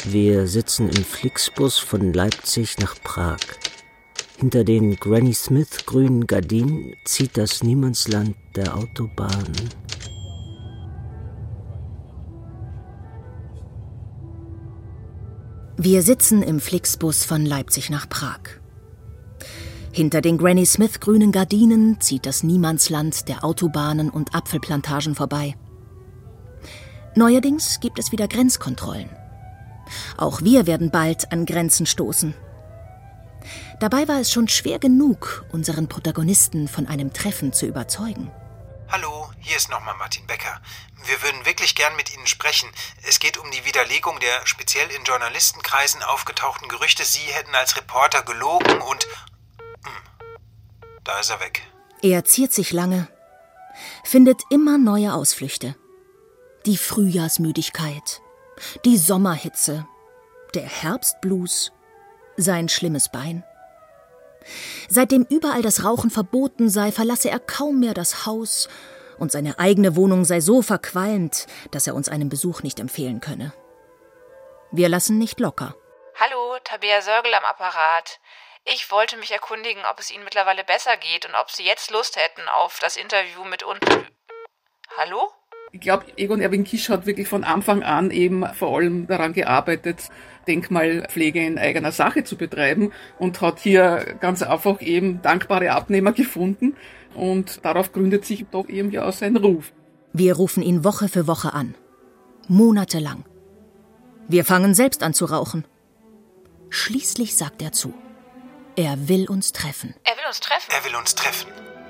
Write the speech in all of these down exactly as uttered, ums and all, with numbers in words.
Wir sitzen im Flixbus von Leipzig nach Prag. Hinter den Granny Smith grünen Gardinen zieht das Niemandsland der Autobahnen. Wir sitzen im Flixbus von Leipzig nach Prag. Hinter den Granny Smith grünen Gardinen zieht das Niemandsland der Autobahnen und Apfelplantagen vorbei. Neuerdings gibt es wieder Grenzkontrollen. Auch wir werden bald an Grenzen stoßen. Dabei war es schon schwer genug, unseren Protagonisten von einem Treffen zu überzeugen. Hallo, hier ist nochmal Martin Becker. Wir würden wirklich gern mit Ihnen sprechen. Es geht um die Widerlegung der speziell in Journalistenkreisen aufgetauchten Gerüchte, Sie hätten als Reporter gelogen und... Hm, da ist er weg. Er ziert sich lange, findet immer neue Ausflüchte. Die Frühjahrsmüdigkeit, die Sommerhitze, der Herbstblues, sein schlimmes Bein. Seitdem überall das Rauchen verboten sei, verlasse er kaum mehr das Haus und seine eigene Wohnung sei so verqualmt, dass er uns einen Besuch nicht empfehlen könne. Wir lassen nicht locker. Hallo, Tabea Sörgel am Apparat. Ich wollte mich erkundigen, ob es Ihnen mittlerweile besser geht und ob Sie jetzt Lust hätten auf das Interview mit uns. Hallo? Ich glaube, Egon Erwin Kisch hat wirklich von Anfang an eben vor allem daran gearbeitet, Denkmalpflege in eigener Sache zu betreiben und hat hier ganz einfach eben dankbare Abnehmer gefunden und darauf gründet sich doch eben ja auch sein Ruf. Wir rufen ihn Woche für Woche an. Monatelang. Wir fangen selbst an zu rauchen. Schließlich sagt er zu. Er will uns treffen. Er will uns treffen? Er will uns treffen.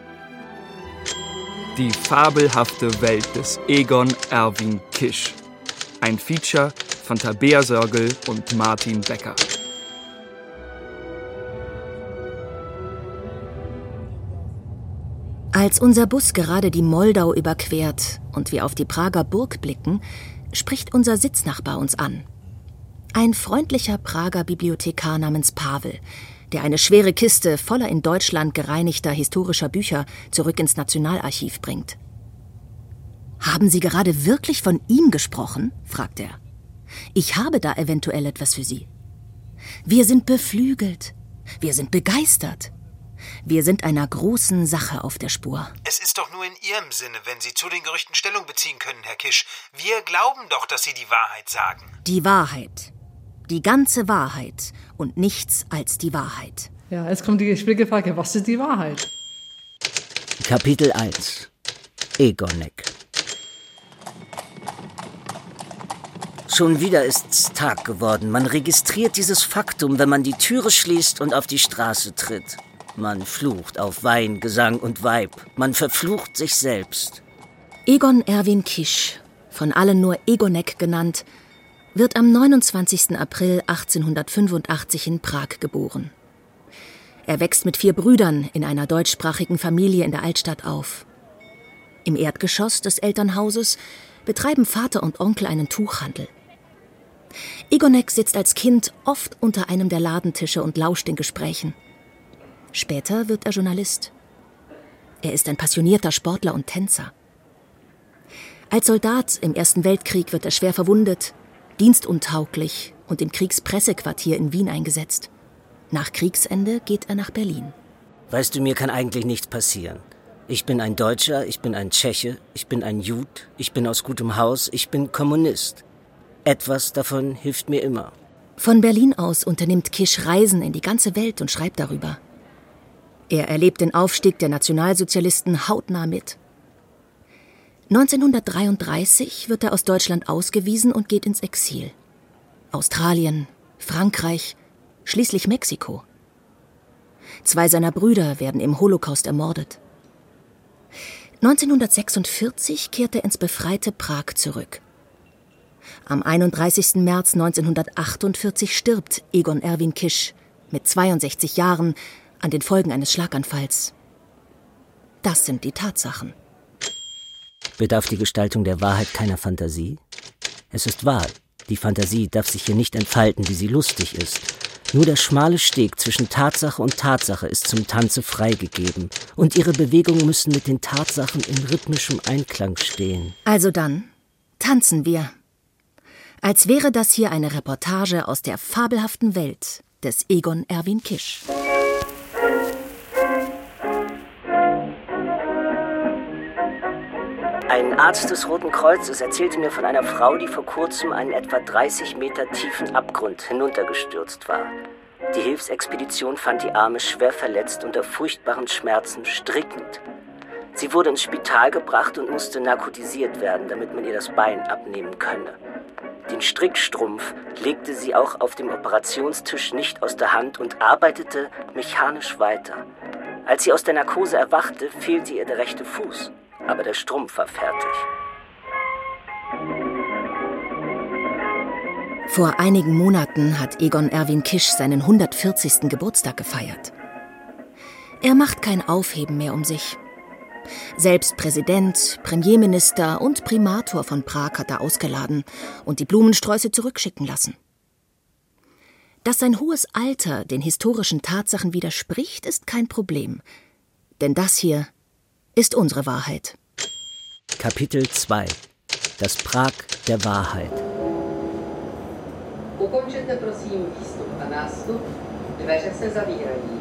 Die fabelhafte Welt des Egon Erwin Kisch. Ein Feature von Tabea Sörgel und Martin Becker. Als unser Bus gerade die Moldau überquert und wir auf die Prager Burg blicken, spricht unser Sitznachbar uns an. Ein freundlicher Prager Bibliothekar namens Pavel, der eine schwere Kiste voller in Deutschland gereinigter historischer Bücher zurück ins Nationalarchiv bringt. »Haben Sie gerade wirklich von ihm gesprochen?« fragt er. »Ich habe da eventuell etwas für Sie. Wir sind beflügelt. Wir sind begeistert. Wir sind einer großen Sache auf der Spur.« Es ist doch nur in Ihrem Sinne, wenn Sie zu den Gerüchten Stellung beziehen können, Herr Kisch. Wir glauben doch, dass Sie die Wahrheit sagen. Die Wahrheit. Die ganze Wahrheit und nichts als die Wahrheit. Ja, jetzt kommt die schwierige Frage, was ist die Wahrheit? Kapitel eins. Egonek. Schon wieder ist's Tag geworden. Man registriert dieses Faktum, wenn man die Türe schließt und auf die Straße tritt. Man flucht auf Wein, Gesang und Weib. Man verflucht sich selbst. Egon Erwin Kisch, von allen nur Egonek genannt, wird am neunundzwanzigsten April achtzehnhundertfünfundachtzig in Prag geboren. Er wächst mit vier Brüdern in einer deutschsprachigen Familie in der Altstadt auf. Im Erdgeschoss des Elternhauses betreiben Vater und Onkel einen Tuchhandel. Egonek sitzt als Kind oft unter einem der Ladentische und lauscht den Gesprächen. Später wird er Journalist. Er ist ein passionierter Sportler und Tänzer. Als Soldat im Ersten Weltkrieg wird er schwer verwundet, dienstuntauglich und im Kriegspressequartier in Wien eingesetzt. Nach Kriegsende geht er nach Berlin. Weißt du, mir kann eigentlich nichts passieren. Ich bin ein Deutscher, ich bin ein Tscheche, ich bin ein Jud, ich bin aus gutem Haus, ich bin Kommunist. Etwas davon hilft mir immer. Von Berlin aus unternimmt Kisch Reisen in die ganze Welt und schreibt darüber. Er erlebt den Aufstieg der Nationalsozialisten hautnah mit. neunzehnhundertdreiunddreißig wird er aus Deutschland ausgewiesen und geht ins Exil. Australien, Frankreich, schließlich Mexiko. Zwei seiner Brüder werden im Holocaust ermordet. neunzehnhundertsechsundvierzig kehrt er ins befreite Prag zurück. Am einunddreißigsten März neunzehnhundertachtundvierzig stirbt Egon Erwin Kisch mit zweiundsechzig Jahren an den Folgen eines Schlaganfalls. Das sind die Tatsachen. Bedarf die Gestaltung der Wahrheit keiner Fantasie? Es ist wahr, die Fantasie darf sich hier nicht entfalten, wie sie lustig ist. Nur der schmale Steg zwischen Tatsache und Tatsache ist zum Tanze freigegeben. Und ihre Bewegungen müssen mit den Tatsachen in rhythmischem Einklang stehen. Also dann, tanzen wir. Als wäre das hier eine Reportage aus der fabelhaften Welt des Egon Erwin Kisch. Ein Arzt des Roten Kreuzes erzählte mir von einer Frau, die vor kurzem einen etwa dreißig Meter tiefen Abgrund hinuntergestürzt war. Die Hilfsexpedition fand die Arme schwer verletzt unter furchtbaren Schmerzen strickend. Sie wurde ins Spital gebracht und musste narkotisiert werden, damit man ihr das Bein abnehmen könne. Den Strickstrumpf legte sie auch auf dem Operationstisch nicht aus der Hand und arbeitete mechanisch weiter. Als sie aus der Narkose erwachte, fehlte ihr der rechte Fuß, aber der Strumpf war fertig. Vor einigen Monaten hat Egon Erwin Kisch seinen hundertvierzigsten Geburtstag gefeiert. Er macht kein Aufheben mehr um sich. Selbst Präsident, Premierminister und Primator von Prag hat er ausgeladen und die Blumensträuße zurückschicken lassen. Dass sein hohes Alter den historischen Tatsachen widerspricht, ist kein Problem. Denn das hier ist unsere Wahrheit. Kapitel zwei. Das Prag der Wahrheit. Ukončete prosím výstup a nástup, dveře se zavírají.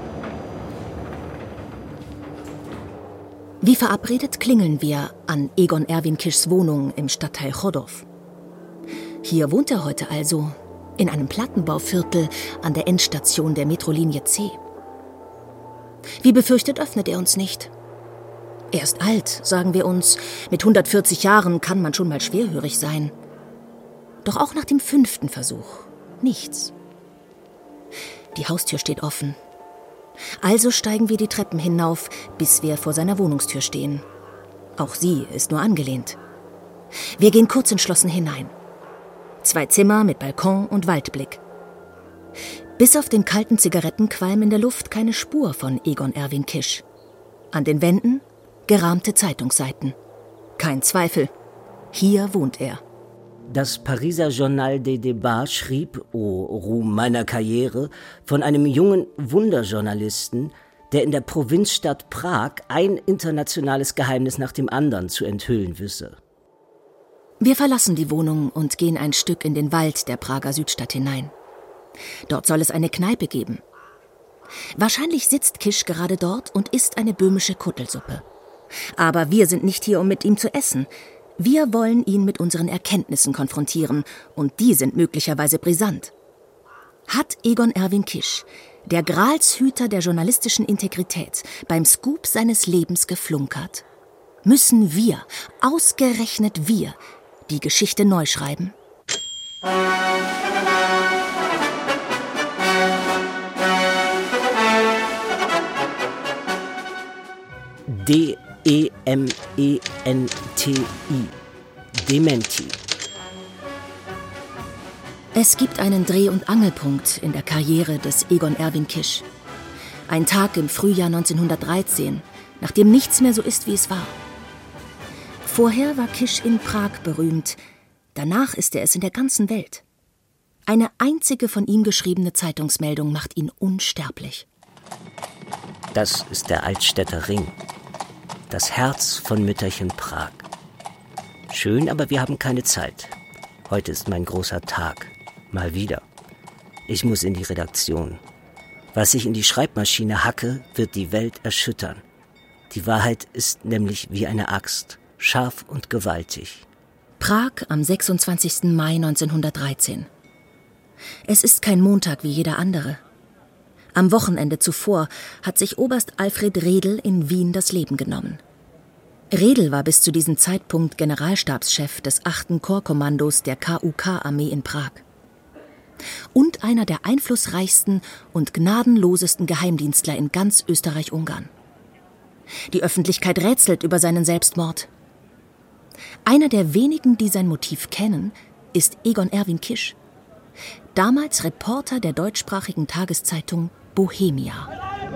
Wie verabredet klingeln wir an Egon Erwin Kischs Wohnung im Stadtteil Chodov. Hier wohnt er heute also, in einem Plattenbauviertel an der Endstation der Metrolinie C. Wie befürchtet öffnet er uns nicht. Er ist alt, sagen wir uns. Mit hundertvierzig Jahren kann man schon mal schwerhörig sein. Doch auch nach dem fünften Versuch nichts. Die Haustür steht offen. Also steigen wir die Treppen hinauf, bis wir vor seiner Wohnungstür stehen. Auch sie ist nur angelehnt. Wir gehen kurz entschlossen hinein. Zwei Zimmer mit Balkon und Waldblick. Bis auf den kalten Zigarettenqualm in der Luft keine Spur von Egon Erwin Kisch. An den Wänden gerahmte Zeitungsseiten. Kein Zweifel, hier wohnt er. Das Pariser Journal des Débats schrieb, o Ruhm meiner Karriere, von einem jungen Wunderjournalisten, der in der Provinzstadt Prag ein internationales Geheimnis nach dem anderen zu enthüllen wisse. Wir verlassen die Wohnung und gehen ein Stück in den Wald der Prager Südstadt hinein. Dort soll es eine Kneipe geben. Wahrscheinlich sitzt Kisch gerade dort und isst eine böhmische Kuttelsuppe. Aber wir sind nicht hier, um mit ihm zu essen. Wir wollen ihn mit unseren Erkenntnissen konfrontieren, und die sind möglicherweise brisant. Hat Egon Erwin Kisch, der Gralshüter der journalistischen Integrität, beim Scoop seines Lebens geflunkert? Müssen wir, ausgerechnet wir, die Geschichte neu schreiben? D E M E N T I. Dementi. Es gibt einen Dreh- und Angelpunkt in der Karriere des Egon Erwin Kisch. Ein Tag im Frühjahr neunzehnhundertdreizehn, nachdem nichts mehr so ist, wie es war. Vorher war Kisch in Prag berühmt, danach ist er es in der ganzen Welt. Eine einzige von ihm geschriebene Zeitungsmeldung macht ihn unsterblich. Das ist der Altstädter Ring. Das Herz von Mütterchen Prag. Schön, aber wir haben keine Zeit. Heute ist mein großer Tag. Mal wieder. Ich muss in die Redaktion. Was ich in die Schreibmaschine hacke, wird die Welt erschüttern. Die Wahrheit ist nämlich wie eine Axt, scharf und gewaltig. Prag am sechsundzwanzigsten Mai neunzehnhundertdreizehn. Es ist kein Montag wie jeder andere. Am Wochenende zuvor hat sich Oberst Alfred Redl in Wien das Leben genommen. Redl war bis zu diesem Zeitpunkt Generalstabschef des achten Korpskommandos der K U K-Armee in Prag. Und einer der einflussreichsten und gnadenlosesten Geheimdienstler in ganz Österreich-Ungarn. Die Öffentlichkeit rätselt über seinen Selbstmord. Einer der wenigen, die sein Motiv kennen, ist Egon Erwin Kisch. Damals Reporter der deutschsprachigen Tageszeitung Bohemia.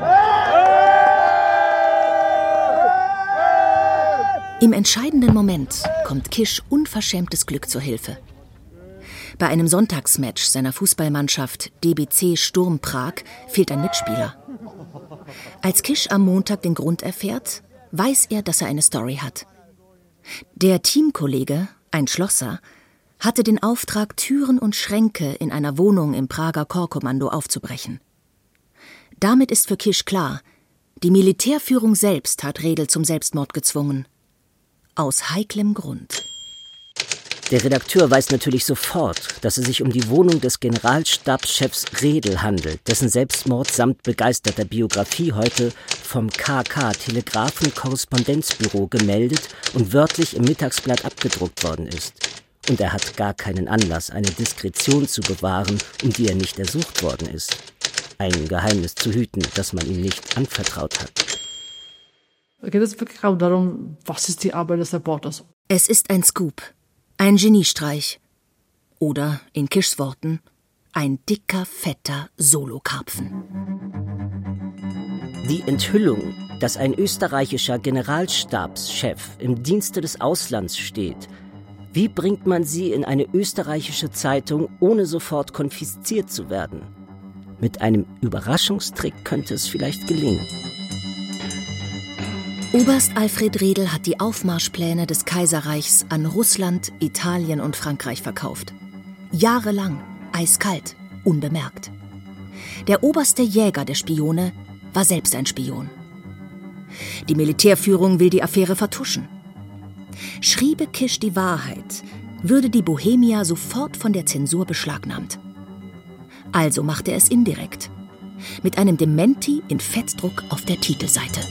Im entscheidenden Moment kommt Kisch unverschämtes Glück zur Hilfe. Bei einem Sonntagsmatch seiner Fußballmannschaft D B C Sturm Prag fehlt ein Mitspieler. Als Kisch am Montag den Grund erfährt, weiß er, dass er eine Story hat. Der Teamkollege, ein Schlosser, hatte den Auftrag, Türen und Schränke in einer Wohnung im Prager Korpskommando aufzubrechen. Damit ist für Kisch klar, die Militärführung selbst hat Redl zum Selbstmord gezwungen. Aus heiklem Grund. Der Redakteur weiß natürlich sofort, dass es sich um die Wohnung des Generalstabschefs Redl handelt, dessen Selbstmord samt begeisterter Biografie heute vom K K Telegrafenkorrespondenzbüro gemeldet und wörtlich im Mittagsblatt abgedruckt worden ist. Und er hat gar keinen Anlass, eine Diskretion zu bewahren, um die er nicht ersucht worden ist. Ein Geheimnis zu hüten, das man ihm nicht anvertraut hat. Geht es wirklich auch darum, was ist die Arbeit des Reporters? Es ist ein Scoop, ein Geniestreich. Oder, in Kischs Worten, ein dicker, fetter Solokarpfen. Die Enthüllung, dass ein österreichischer Generalstabschef im Dienste des Auslands steht, wie bringt man sie in eine österreichische Zeitung, ohne sofort konfisziert zu werden? Mit einem Überraschungstrick könnte es vielleicht gelingen. Oberst Alfred Redl hat die Aufmarschpläne des Kaiserreichs an Russland, Italien und Frankreich verkauft. Jahrelang, eiskalt, unbemerkt. Der oberste Jäger der Spione war selbst ein Spion. Die Militärführung will die Affäre vertuschen. Schriebe Kisch die Wahrheit, würde die Bohemia sofort von der Zensur beschlagnahmt. Also machte er es indirekt. Mit einem Dementi in Fettdruck auf der Titelseite.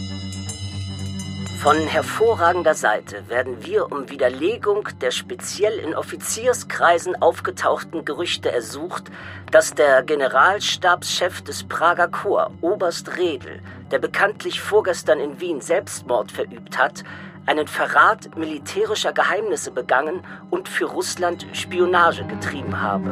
Von hervorragender Seite werden wir um Widerlegung der speziell in Offizierskreisen aufgetauchten Gerüchte ersucht, dass der Generalstabschef des Prager Korps, Oberst Redl, der bekanntlich vorgestern in Wien Selbstmord verübt hat, einen Verrat militärischer Geheimnisse begangen und für Russland Spionage getrieben habe.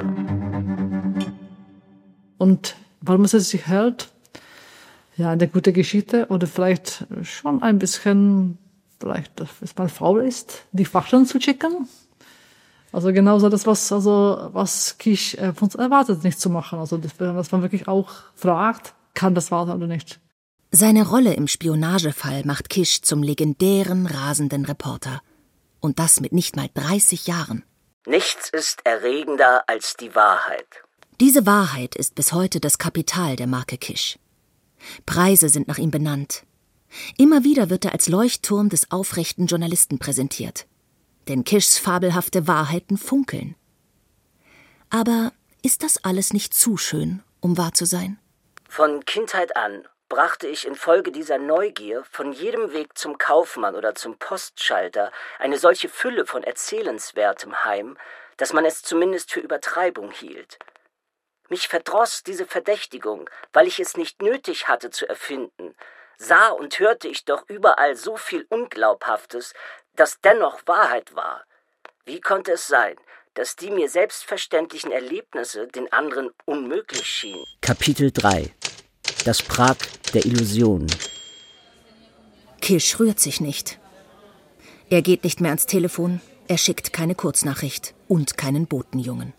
Und warum es sich hält? Ja, eine gute Geschichte oder vielleicht schon ein bisschen, vielleicht, dass man faul ist, die Fakten zu checken. Also genauso das, was, also, was Kisch äh, von uns erwartet, nicht zu machen. Also, das, dass man wirklich auch fragt, kann das wahr sein oder nicht. Seine Rolle im Spionagefall macht Kisch zum legendären, rasenden Reporter. Und das mit nicht mal dreißig Jahren. Nichts ist erregender als die Wahrheit. Diese Wahrheit ist bis heute das Kapital der Marke Kisch. Preise sind nach ihm benannt. Immer wieder wird er als Leuchtturm des aufrechten Journalisten präsentiert. Denn Kischs fabelhafte Wahrheiten funkeln. Aber ist das alles nicht zu schön, um wahr zu sein? Von Kindheit an brachte ich infolge dieser Neugier von jedem Weg zum Kaufmann oder zum Postschalter eine solche Fülle von Erzählenswertem heim, dass man es zumindest für Übertreibung hielt. Mich verdross diese Verdächtigung, weil ich es nicht nötig hatte zu erfinden. Sah und hörte ich doch überall so viel Unglaubhaftes, das dennoch Wahrheit war. Wie konnte es sein, dass die mir selbstverständlichen Erlebnisse den anderen unmöglich schienen? Kapitel drei. Das Prag der Illusion. Kisch rührt sich nicht. Er geht nicht mehr ans Telefon, er schickt keine Kurznachricht und keinen Botenjungen.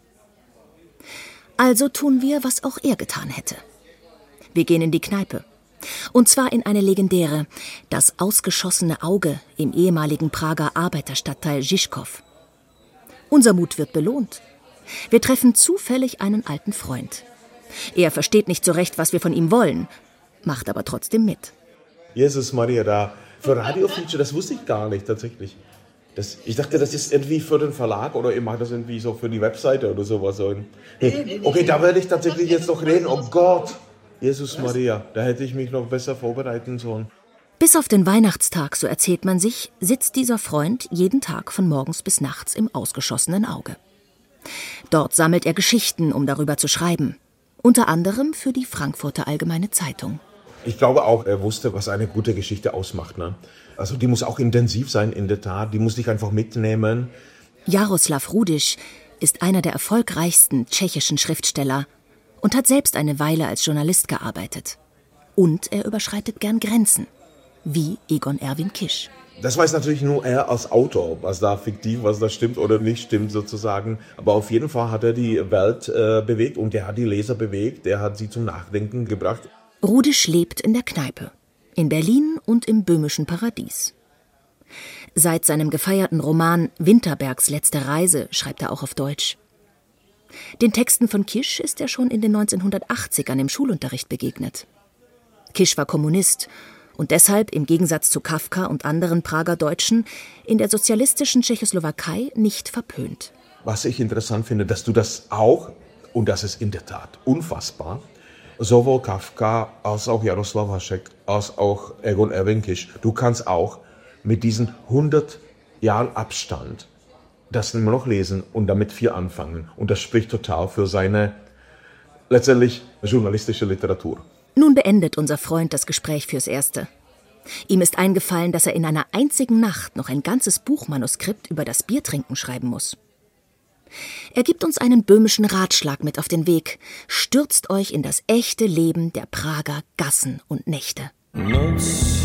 Also tun wir, was auch er getan hätte. Wir gehen in die Kneipe. Und zwar in eine legendäre, das ausgeschossene Auge im ehemaligen Prager Arbeiterstadtteil Žižkov. Unser Mut wird belohnt. Wir treffen zufällig einen alten Freund. Er versteht nicht so recht, was wir von ihm wollen, macht aber trotzdem mit. Jesus Maria, da für Radiofeature, das wusste ich gar nicht tatsächlich. Das, ich dachte, das ist irgendwie für den Verlag oder ihr macht das irgendwie so für die Webseite oder sowas. Okay, da werde ich tatsächlich jetzt noch reden. Oh Gott, Jesus Maria, da hätte ich mich noch besser vorbereiten sollen. Bis auf den Weihnachtstag, so erzählt man sich, sitzt dieser Freund jeden Tag von morgens bis nachts im ausgeschossenen Auge. Dort sammelt er Geschichten, um darüber zu schreiben. Unter anderem für die Frankfurter Allgemeine Zeitung. Ich glaube auch, er wusste, was eine gute Geschichte ausmacht. Ne? Also die muss auch intensiv sein, in der Tat. Die muss dich einfach mitnehmen. Jaroslav Rudisch ist einer der erfolgreichsten tschechischen Schriftsteller und hat selbst eine Weile als Journalist gearbeitet. Und er überschreitet gern Grenzen, wie Egon Erwin Kisch. Das weiß natürlich nur er als Autor, was da fiktiv, was da stimmt oder nicht stimmt sozusagen. Aber auf jeden Fall hat er die Welt äh, bewegt und er hat die Leser bewegt, er hat sie zum Nachdenken gebracht. Rudisch lebt in der Kneipe, in Berlin und im böhmischen Paradies. Seit seinem gefeierten Roman »Winterbergs letzte Reise« schreibt er auch auf Deutsch. Den Texten von Kisch ist er schon in den neunzehnhundertachtzigern im Schulunterricht begegnet. Kisch war Kommunist und deshalb, im Gegensatz zu Kafka und anderen Prager Deutschen, in der sozialistischen Tschechoslowakei nicht verpönt. Was ich interessant finde, dass du das auch, und das ist in der Tat unfassbar, sowohl Kafka als auch Jaroslav Hašek, als auch Egon Erwin Kisch, du kannst auch mit diesen hundert Jahren Abstand das immer noch lesen und damit viel anfangen. Und das spricht total für seine letztendlich journalistische Literatur. Nun beendet unser Freund das Gespräch fürs Erste. Ihm ist eingefallen, dass er in einer einzigen Nacht noch ein ganzes Buchmanuskript über das Biertrinken schreiben muss. Er gibt uns einen böhmischen Ratschlag mit auf den Weg. Stürzt euch in das echte Leben der Prager Gassen und Nächte. Nutz.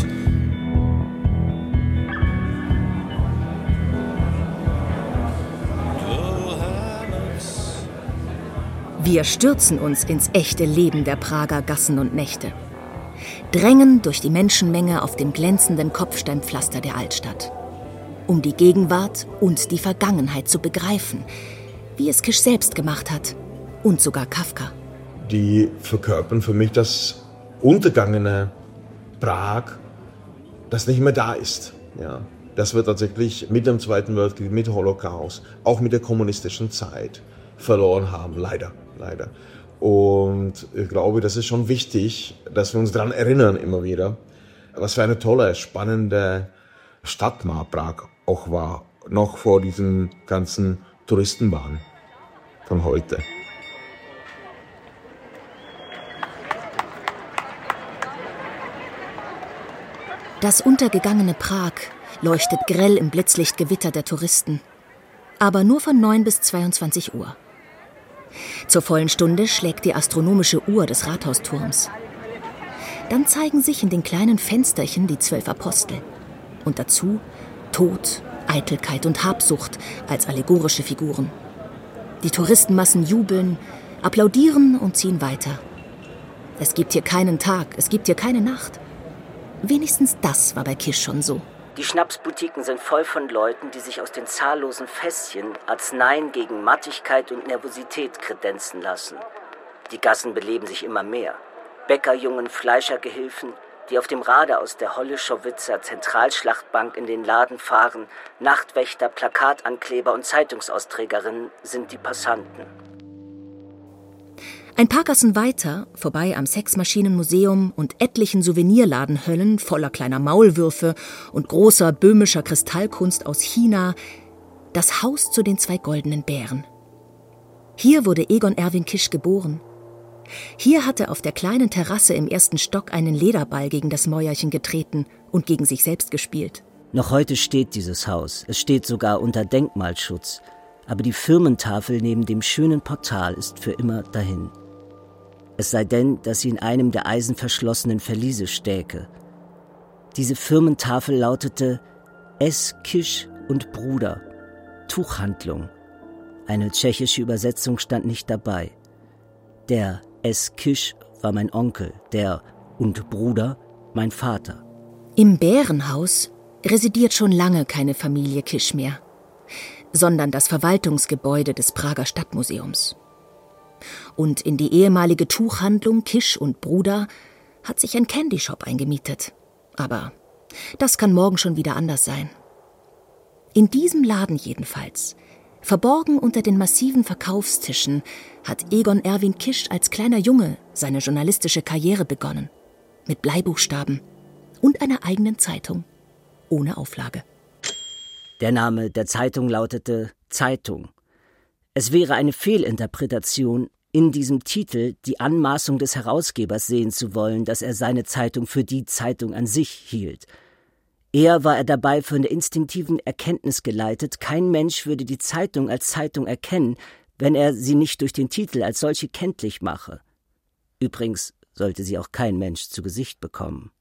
Wir stürzen uns ins echte Leben der Prager Gassen und Nächte. Drängen durch die Menschenmenge auf dem glänzenden Kopfsteinpflaster der Altstadt. Um die Gegenwart und die Vergangenheit zu begreifen, wie es Kisch selbst gemacht hat und sogar Kafka. Die verkörpern für mich das untergangene Prag, das nicht mehr da ist. Ja, das wird tatsächlich mit dem Zweiten Weltkrieg, mit dem Holocaust, auch mit der kommunistischen Zeit verloren haben, leider, leider. Und ich glaube, das ist schon wichtig, dass wir uns daran erinnern immer wieder, was für eine tolle, spannende Stadt mal Prag auch war, noch vor diesen ganzen Touristenbahnen von heute. Das untergegangene Prag leuchtet grell im Blitzlichtgewitter der Touristen, aber nur von neun bis zweiundzwanzig Uhr. Zur vollen Stunde schlägt die astronomische Uhr des Rathausturms. Dann zeigen sich in den kleinen Fensterchen die zwölf Apostel. Und dazu Tod, Eitelkeit und Habsucht als allegorische Figuren. Die Touristenmassen jubeln, applaudieren und ziehen weiter. Es gibt hier keinen Tag, es gibt hier keine Nacht. Wenigstens das war bei Kisch schon so. Die Schnapsboutiquen sind voll von Leuten, die sich aus den zahllosen Fässchen Arzneien gegen Mattigkeit und Nervosität kredenzen lassen. Die Gassen beleben sich immer mehr. Bäckerjungen, Fleischergehilfen, die auf dem Rade aus der Holleschowitzer Zentralschlachtbank in den Laden fahren, Nachtwächter, Plakatankleber und Zeitungsausträgerinnen sind die Passanten. Ein paar Gassen weiter, vorbei am Sexmaschinenmuseum und etlichen Souvenirladenhöllen voller kleiner Maulwürfe und großer böhmischer Kristallkunst aus China, das Haus zu den zwei goldenen Bären. Hier wurde Egon Erwin Kisch geboren. Hier hat er auf der kleinen Terrasse im ersten Stock einen Lederball gegen das Mäuerchen getreten und gegen sich selbst gespielt. Noch heute steht dieses Haus. Es steht sogar unter Denkmalschutz. Aber die Firmentafel neben dem schönen Portal ist für immer dahin. Es sei denn, dass sie in einem der eisenverschlossenen Verliese stäke. Diese Firmentafel lautete S. Kisch und Bruder, Tuchhandlung. Eine tschechische Übersetzung stand nicht dabei. Der S. Kisch war mein Onkel, der und Bruder mein Vater. Im Bärenhaus residiert schon lange keine Familie Kisch mehr, sondern das Verwaltungsgebäude des Prager Stadtmuseums. Und in die ehemalige Tuchhandlung Kisch und Bruder hat sich ein Candyshop eingemietet. Aber das kann morgen schon wieder anders sein. In diesem Laden jedenfalls, verborgen unter den massiven Verkaufstischen, hat Egon Erwin Kisch als kleiner Junge seine journalistische Karriere begonnen. Mit Bleibuchstaben und einer eigenen Zeitung, ohne Auflage. Der Name der Zeitung lautete Zeitung. Es wäre eine Fehlinterpretation, in diesem Titel die Anmaßung des Herausgebers sehen zu wollen, dass er seine Zeitung für die Zeitung an sich hielt. Eher war er dabei von der instinktiven Erkenntnis geleitet, kein Mensch würde die Zeitung als Zeitung erkennen, wenn er sie nicht durch den Titel als solche kenntlich mache. Übrigens sollte sie auch kein Mensch zu Gesicht bekommen.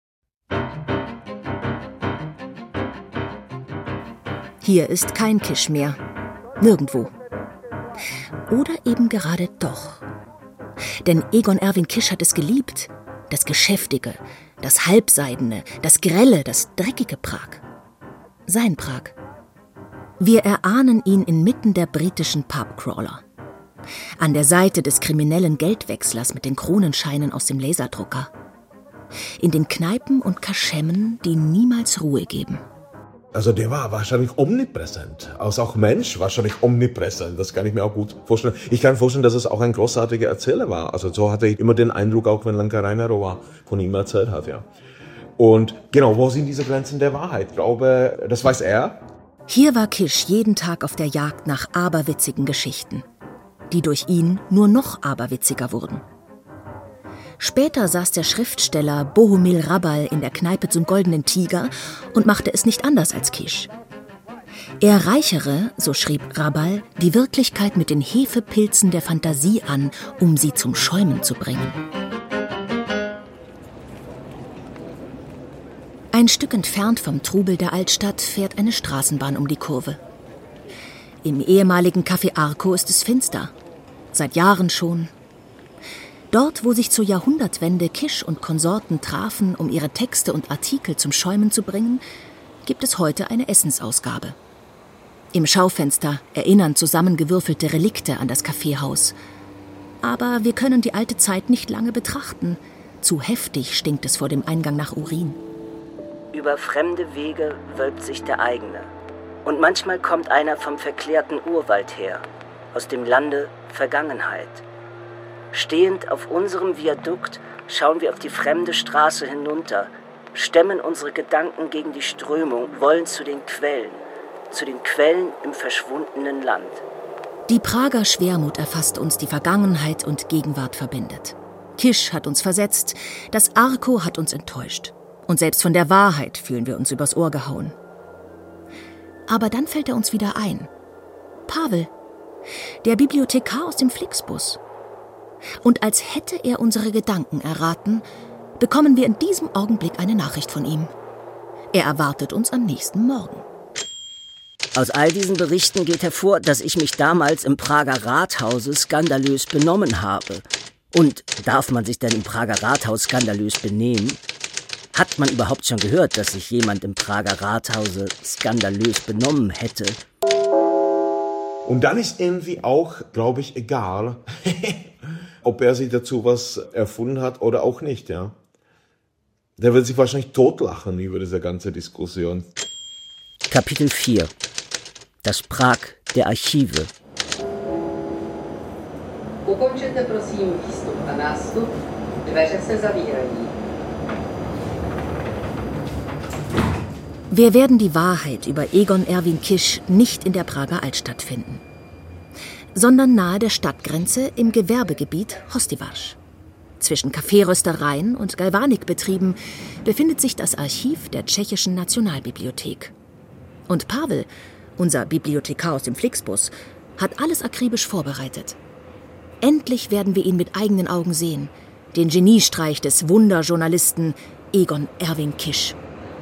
Hier ist kein Kisch mehr. Nirgendwo. Oder eben gerade doch. Denn Egon Erwin Kisch hat es geliebt. Das Geschäftige, das Halbseidene, das Grelle, das dreckige Prag. sein Prag. Wir erahnen ihn inmitten der britischen Pubcrawler. An der Seite des kriminellen Geldwechslers mit den Kronenscheinen aus dem Laserdrucker. In den Kneipen und Kaschemmen, die niemals Ruhe geben. Also der war wahrscheinlich omnipräsent. Als auch Mensch wahrscheinlich omnipräsent. Das kann ich mir auch gut vorstellen. Ich kann mir vorstellen, dass es auch ein großartiger Erzähler war. Also so hatte ich immer den Eindruck, auch wenn Lanka Reinero war, von ihm erzählt hat, ja. Und genau, wo sind diese Grenzen der Wahrheit? Ich glaube, das weiß er. Hier war Kisch jeden Tag auf der Jagd nach aberwitzigen Geschichten, die durch ihn nur noch aberwitziger wurden. Später saß der Schriftsteller Bohumil Hrabal in der Kneipe zum Goldenen Tiger und machte es nicht anders als Kisch. Er reichere, so schrieb Hrabal, die Wirklichkeit mit den Hefepilzen der Fantasie an, um sie zum Schäumen zu bringen. Ein Stück entfernt vom Trubel der Altstadt fährt eine Straßenbahn um die Kurve. Im ehemaligen Café Arco ist es finster. Seit Jahren schon. Dort, wo sich zur Jahrhundertwende Kisch und Konsorten trafen, um ihre Texte und Artikel zum Schäumen zu bringen, gibt es heute eine Essensausgabe. Im Schaufenster erinnern zusammengewürfelte Relikte an das Kaffeehaus. Aber wir können die alte Zeit nicht lange betrachten. Zu heftig stinkt es vor dem Eingang nach Urin. Über fremde Wege wölbt sich der eigene. Und manchmal kommt einer vom verklärten Urwald her, aus dem Lande Vergangenheit. Stehend auf unserem Viadukt schauen wir auf die fremde Straße hinunter, stemmen unsere Gedanken gegen die Strömung, wollen zu den Quellen, zu den Quellen im verschwundenen Land. Die Prager Schwermut erfasst uns, die Vergangenheit und Gegenwart verbindet. Kisch hat uns versetzt, das Arco hat uns enttäuscht. Und selbst von der Wahrheit fühlen wir uns übers Ohr gehauen. Aber dann fällt er uns wieder ein. Pavel, der Bibliothekar aus dem Flixbus. Und als hätte er unsere Gedanken erraten, bekommen wir in diesem Augenblick eine Nachricht von ihm. Er erwartet uns am nächsten Morgen. Aus all diesen Berichten geht hervor, dass ich mich damals im Prager Rathause skandalös benommen habe. Und darf man sich denn im Prager Rathaus skandalös benehmen? Hat man überhaupt schon gehört, dass sich jemand im Prager Rathause skandalös benommen hätte? Und dann ist irgendwie auch, glaube ich, egal, ob er sich dazu was erfunden hat oder auch nicht, ja. Der wird sich wahrscheinlich totlachen über diese ganze Diskussion. Kapitel vier. Das Prag der Archive. Ukončete prosím výstup a nástup, dveře se zavírají. Wir werden die Wahrheit über Egon Erwin Kisch nicht in der Prager Altstadt finden, sondern nahe der Stadtgrenze im Gewerbegebiet Hostivaš. Zwischen Kaffeeröstereien und Galvanikbetrieben befindet sich das Archiv der Tschechischen Nationalbibliothek. Und Pavel, unser Bibliothekar aus dem Flixbus, hat alles akribisch vorbereitet. Endlich werden wir ihn mit eigenen Augen sehen, den Geniestreich des Wunderjournalisten Egon Erwin Kisch.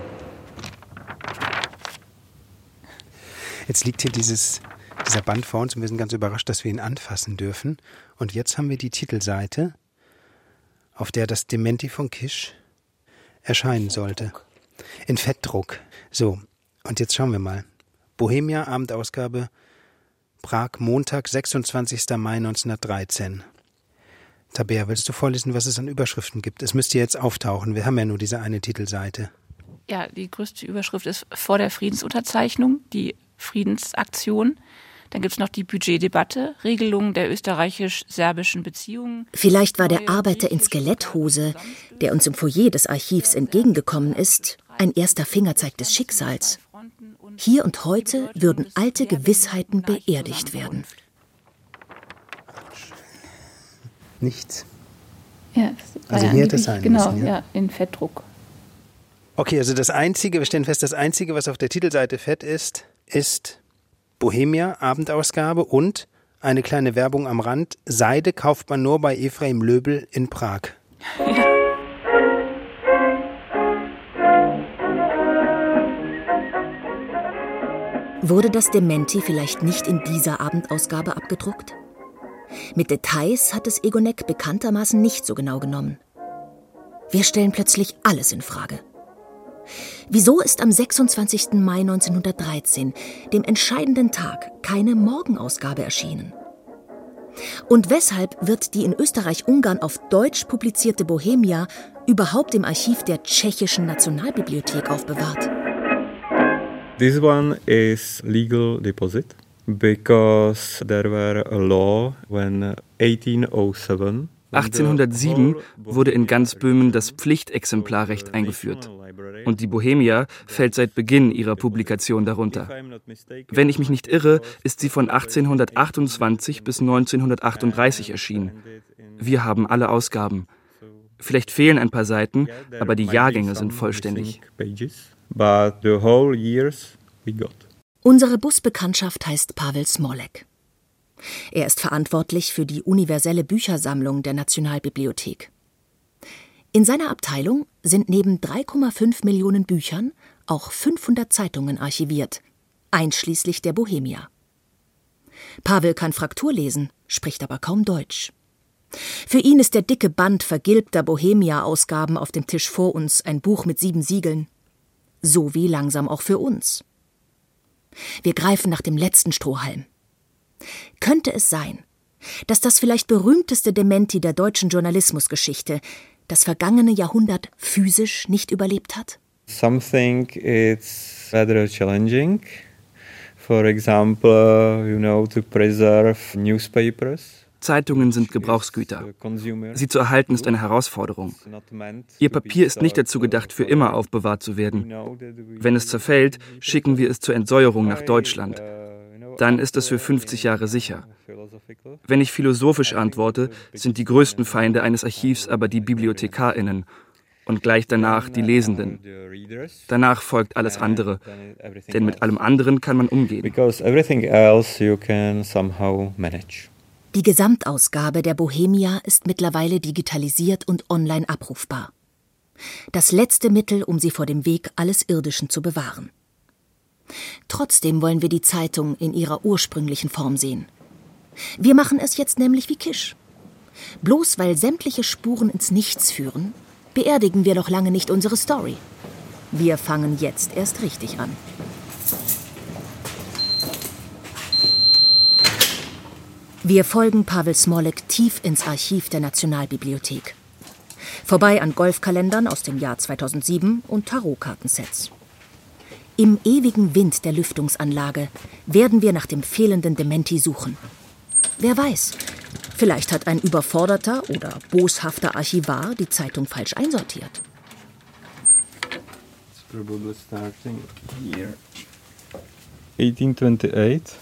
Jetzt liegt hier dieses, dieser Band vor uns und wir sind ganz überrascht, dass wir ihn anfassen dürfen. Und jetzt haben wir die Titelseite, auf der das Dementi von Kisch erscheinen sollte. In Fettdruck. So, und jetzt schauen wir mal. Bohemia, Abendausgabe, Prag, Montag, sechsundzwanzigster Mai neunzehnhundertdreizehn. Tabea, willst du vorlesen, was es an Überschriften gibt? Es müsste jetzt auftauchen. Wir haben ja nur diese eine Titelseite. Ja, die größte Überschrift ist vor der Friedensunterzeichnung, die Friedensaktion. Dann gibt es noch die Budgetdebatte, Regelung der österreichisch-serbischen Beziehungen. Vielleicht war der Arbeiter in Skeletthose, der uns im Foyer des Archivs entgegengekommen ist, ein erster Fingerzeig des Schicksals. Hier und heute würden alte Gewissheiten beerdigt werden. Nichts. Ja, also hier hätte es sein genau, müssen, ja? Ja, in Fettdruck. Okay, also das Einzige, wir stellen fest, das Einzige, was auf der Titelseite fett ist, ist Bohemia, Abendausgabe und eine kleine Werbung am Rand. Seide kauft man nur bei Ephraim Löbel in Prag. Ja. Wurde das Dementi vielleicht nicht in dieser Abendausgabe abgedruckt? Mit Details hat es Egonek bekanntermaßen nicht so genau genommen. Wir stellen plötzlich alles in Frage. Wieso ist am sechsundzwanzigsten Mai neunzehnhundertdreizehn, dem entscheidenden Tag, keine Morgenausgabe erschienen? Und weshalb wird die in Österreich-Ungarn auf Deutsch publizierte Bohemia überhaupt im Archiv der Tschechischen Nationalbibliothek aufbewahrt? This one is legal deposit because there were a law when eighteen oh seven achtzehnhundertsieben wurde in ganz Böhmen das Pflichtexemplarrecht eingeführt. Und die Bohemia fällt seit Beginn ihrer Publikation darunter. Wenn ich mich nicht irre, ist sie von achtzehnhundertachtundzwanzig bis neunzehnhundertachtunddreißig erschienen. Wir haben alle Ausgaben. Vielleicht fehlen ein paar Seiten, aber die Jahrgänge sind vollständig. Unsere Busbekanntschaft heißt Pavel Smolek. Er ist verantwortlich für die universelle Büchersammlung der Nationalbibliothek. In seiner Abteilung sind neben drei Komma fünf Millionen Büchern auch fünfhundert Zeitungen archiviert, einschließlich der Bohemia. Pavel kann Fraktur lesen, spricht aber kaum Deutsch. Für ihn ist der dicke Band vergilbter Bohemia-Ausgaben auf dem Tisch vor uns ein Buch mit sieben Siegeln. So wie langsam auch für uns. Wir greifen nach dem letzten Strohhalm. Könnte es sein, dass das vielleicht berühmteste Dementi der deutschen Journalismusgeschichte das vergangene Jahrhundert physisch nicht überlebt hat? Something is rather challenging. For example, you know, to preserve newspapers. Zeitungen sind Gebrauchsgüter. Sie zu erhalten ist eine Herausforderung. Ihr Papier ist nicht dazu gedacht, für immer aufbewahrt zu werden. Wenn es zerfällt, schicken wir es zur Entsäuerung nach Deutschland. Dann ist es für fünfzig Jahre sicher. Wenn ich philosophisch antworte, sind die größten Feinde eines Archivs aber die BibliothekarInnen und gleich danach die Lesenden. Danach folgt alles andere, denn mit allem anderen kann man umgehen. Die Gesamtausgabe der Bohemia ist mittlerweile digitalisiert und online abrufbar. Das letzte Mittel, um sie vor dem Weg alles Irdischen zu bewahren. Trotzdem wollen wir die Zeitung in ihrer ursprünglichen Form sehen. Wir machen es jetzt nämlich wie Kisch. Bloß weil sämtliche Spuren ins Nichts führen, beerdigen wir noch lange nicht unsere Story. Wir fangen jetzt erst richtig an. Wir folgen Pavel Smolek tief ins Archiv der Nationalbibliothek. Vorbei an Golfkalendern aus dem Jahr zweitausendsieben und Tarotkartensets. Im ewigen Wind der Lüftungsanlage werden wir nach dem fehlenden Dementi suchen. Wer weiß, vielleicht hat ein überforderter oder boshafter Archivar die Zeitung falsch einsortiert. achtzehnhundertachtundzwanzig.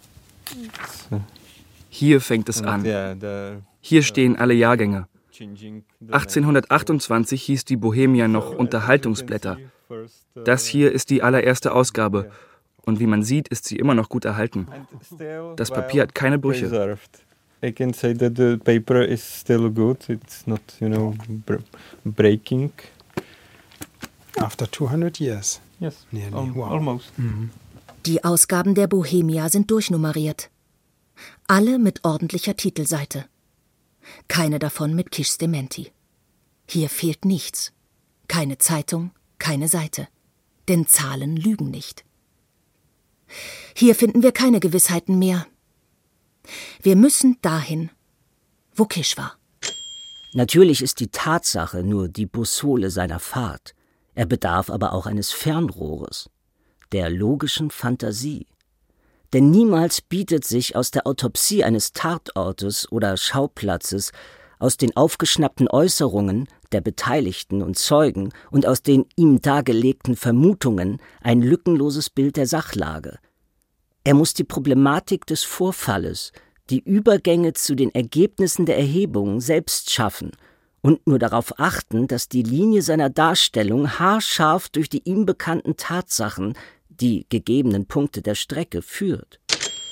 Hier fängt es an. Hier stehen alle Jahrgänge. achtzehnhundertachtundzwanzig hieß die Bohemia noch Unterhaltungsblätter. Das hier ist die allererste Ausgabe. Und wie man sieht, ist sie immer noch gut erhalten. Das Papier hat keine Brüche. I can say that the paper is still good. It's not, you know, breaking. After two hundred years. Yes, nearly. Um, Wow. almost. Mhm. Die Ausgaben der Bohemia sind durchnummeriert. Alle mit ordentlicher Titelseite. Keine davon mit Kischs Dementi. Hier fehlt nichts. Keine Zeitung, keine Seite. Denn Zahlen lügen nicht. Hier finden wir keine Gewissheiten mehr. Wir müssen dahin, wo Kisch war. Natürlich ist die Tatsache nur die Boussole seiner Fahrt. Er bedarf aber auch eines Fernrohres, der logischen Fantasie. Denn niemals bietet sich aus der Autopsie eines Tatortes oder Schauplatzes, aus den aufgeschnappten Äußerungen der Beteiligten und Zeugen und aus den ihm dargelegten Vermutungen ein lückenloses Bild der Sachlage. Er muss die Problematik des Vorfalles, die Übergänge zu den Ergebnissen der Erhebungen selbst schaffen und nur darauf achten, dass die Linie seiner Darstellung haarscharf durch die ihm bekannten Tatsachen, die gegebenen Punkte der Strecke, führt.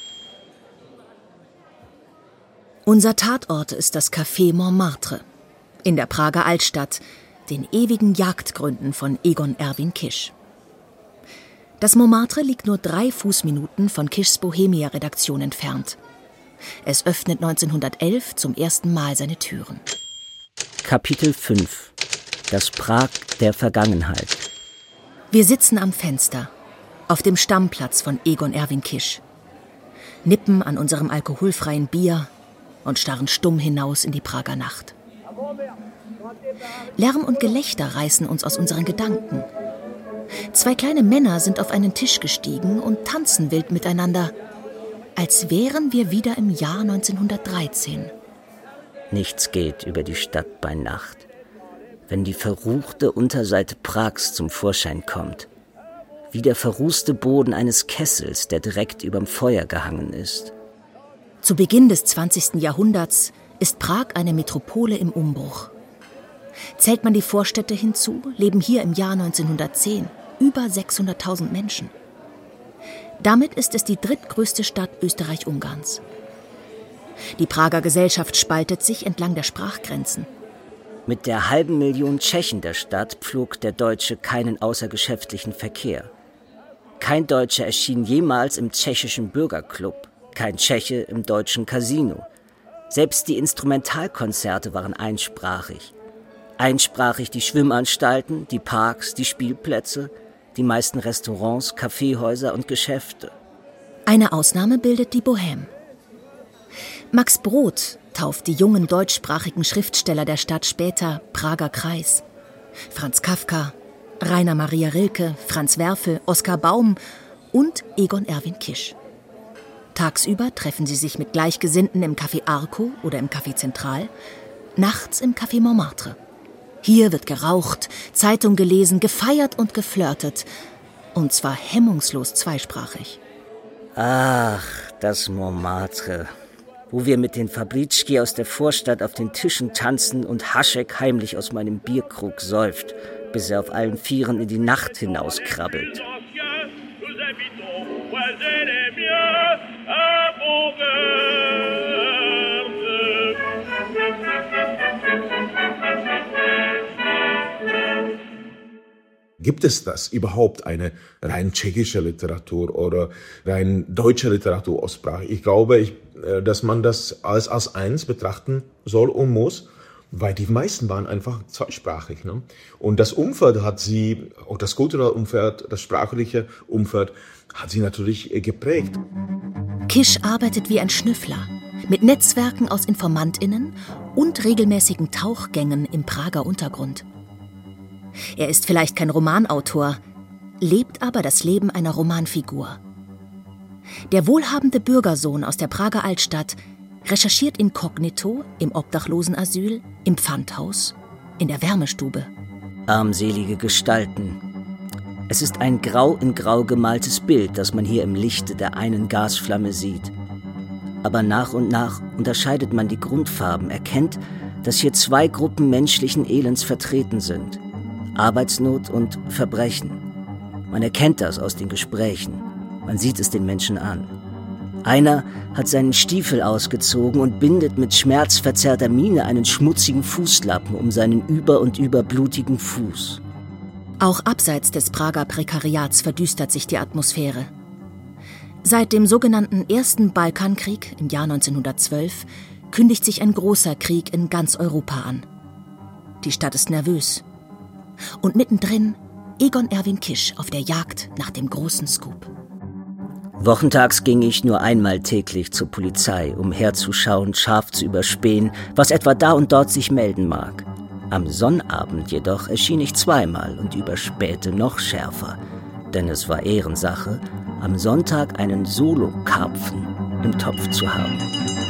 Unser Tatort ist das Café Montmartre in der Prager Altstadt, den ewigen Jagdgründen von Egon Erwin Kisch. Das Montmartre liegt nur drei Fußminuten von Kischs Bohemia-Redaktion entfernt. Es öffnet neunzehnhundertelf zum ersten Mal seine Türen. Kapitel fünf. Das Prag der Vergangenheit. Wir sitzen am Fenster, auf dem Stammplatz von Egon Erwin Kisch, nippen an unserem alkoholfreien Bier und starren stumm hinaus in die Prager Nacht. Lärm und Gelächter reißen uns aus unseren Gedanken. Zwei kleine Männer sind auf einen Tisch gestiegen und tanzen wild miteinander, als wären wir wieder im Jahr neunzehnhundertdreizehn. Nichts geht über die Stadt bei Nacht, wenn die verruchte Unterseite Prags zum Vorschein kommt, wie der verrußte Boden eines Kessels, der direkt überm Feuer gehangen ist. Zu Beginn des zwanzigsten Jahrhunderts ist Prag eine Metropole im Umbruch. Zählt man die Vorstädte hinzu, leben hier im Jahr neunzehnhundertzehn über sechshunderttausend Menschen. Damit ist es die drittgrößte Stadt Österreich-Ungarns. Die Prager Gesellschaft spaltet sich entlang der Sprachgrenzen. Mit der halben Million Tschechen der Stadt pflog der Deutsche keinen außergeschäftlichen Verkehr. Kein Deutscher erschien jemals im tschechischen Bürgerclub, kein Tscheche im deutschen Casino. Selbst die Instrumentalkonzerte waren einsprachig. Einsprachig die Schwimmanstalten, die Parks, die Spielplätze, die meisten Restaurants, Kaffeehäuser und Geschäfte. Eine Ausnahme bildet die Bohème. Max Brod tauft die jungen deutschsprachigen Schriftsteller der Stadt später Prager Kreis. Franz Kafka, Rainer Maria Rilke, Franz Werfel, Oskar Baum und Egon Erwin Kisch. Tagsüber treffen sie sich mit Gleichgesinnten im Café Arco oder im Café Zentral, nachts im Café Montmartre. Hier wird geraucht, Zeitung gelesen, gefeiert und geflirtet. Und zwar hemmungslos zweisprachig. Ach, das Montmartre, wo wir mit den Fabritschki aus der Vorstadt auf den Tischen tanzen und Haschek heimlich aus meinem Bierkrug säuft, bis er auf allen Vieren in die Nacht hinauskrabbelt. Gibt es das überhaupt, eine rein tschechische Literatur oder rein deutsche Literatur aus Prag? Ich glaube, ich, dass man das als, als eins betrachten soll und muss, weil die meisten waren einfach zweisprachig. Ne? Und das Umfeld hat sie, auch das kulturelle Umfeld, das sprachliche Umfeld, hat sie natürlich geprägt. Kisch arbeitet wie ein Schnüffler, mit Netzwerken aus InformantInnen und regelmäßigen Tauchgängen im Prager Untergrund. Er ist vielleicht kein Romanautor, lebt aber das Leben einer Romanfigur. Der wohlhabende Bürgersohn aus der Prager Altstadt recherchiert inkognito im Obdachlosenasyl, im Pfandhaus, in der Wärmestube. Armselige Gestalten. Es ist ein grau in grau gemaltes Bild, das man hier im Lichte der einen Gasflamme sieht. Aber nach und nach unterscheidet man die Grundfarben, erkennt, dass hier zwei Gruppen menschlichen Elends vertreten sind. Arbeitsnot und Verbrechen. Man erkennt das aus den Gesprächen. Man sieht es den Menschen an. Einer hat seinen Stiefel ausgezogen und bindet mit schmerzverzerrter Miene einen schmutzigen Fußlappen um seinen über und über blutigen Fuß. Auch abseits des Prager Prekariats verdüstert sich die Atmosphäre. Seit dem sogenannten Ersten Balkankrieg im Jahr neunzehnhundertzwölf kündigt sich ein großer Krieg in ganz Europa an. Die Stadt ist nervös. Und mittendrin Egon Erwin Kisch auf der Jagd nach dem großen Scoop. Wochentags ging ich nur einmal täglich zur Polizei, um herzuschauen, scharf zu überspähen, was etwa da und dort sich melden mag. Am Sonnabend jedoch erschien ich zweimal und überspähte noch schärfer, denn es war Ehrensache, am Sonntag einen Solo-Karpfen im Topf zu haben.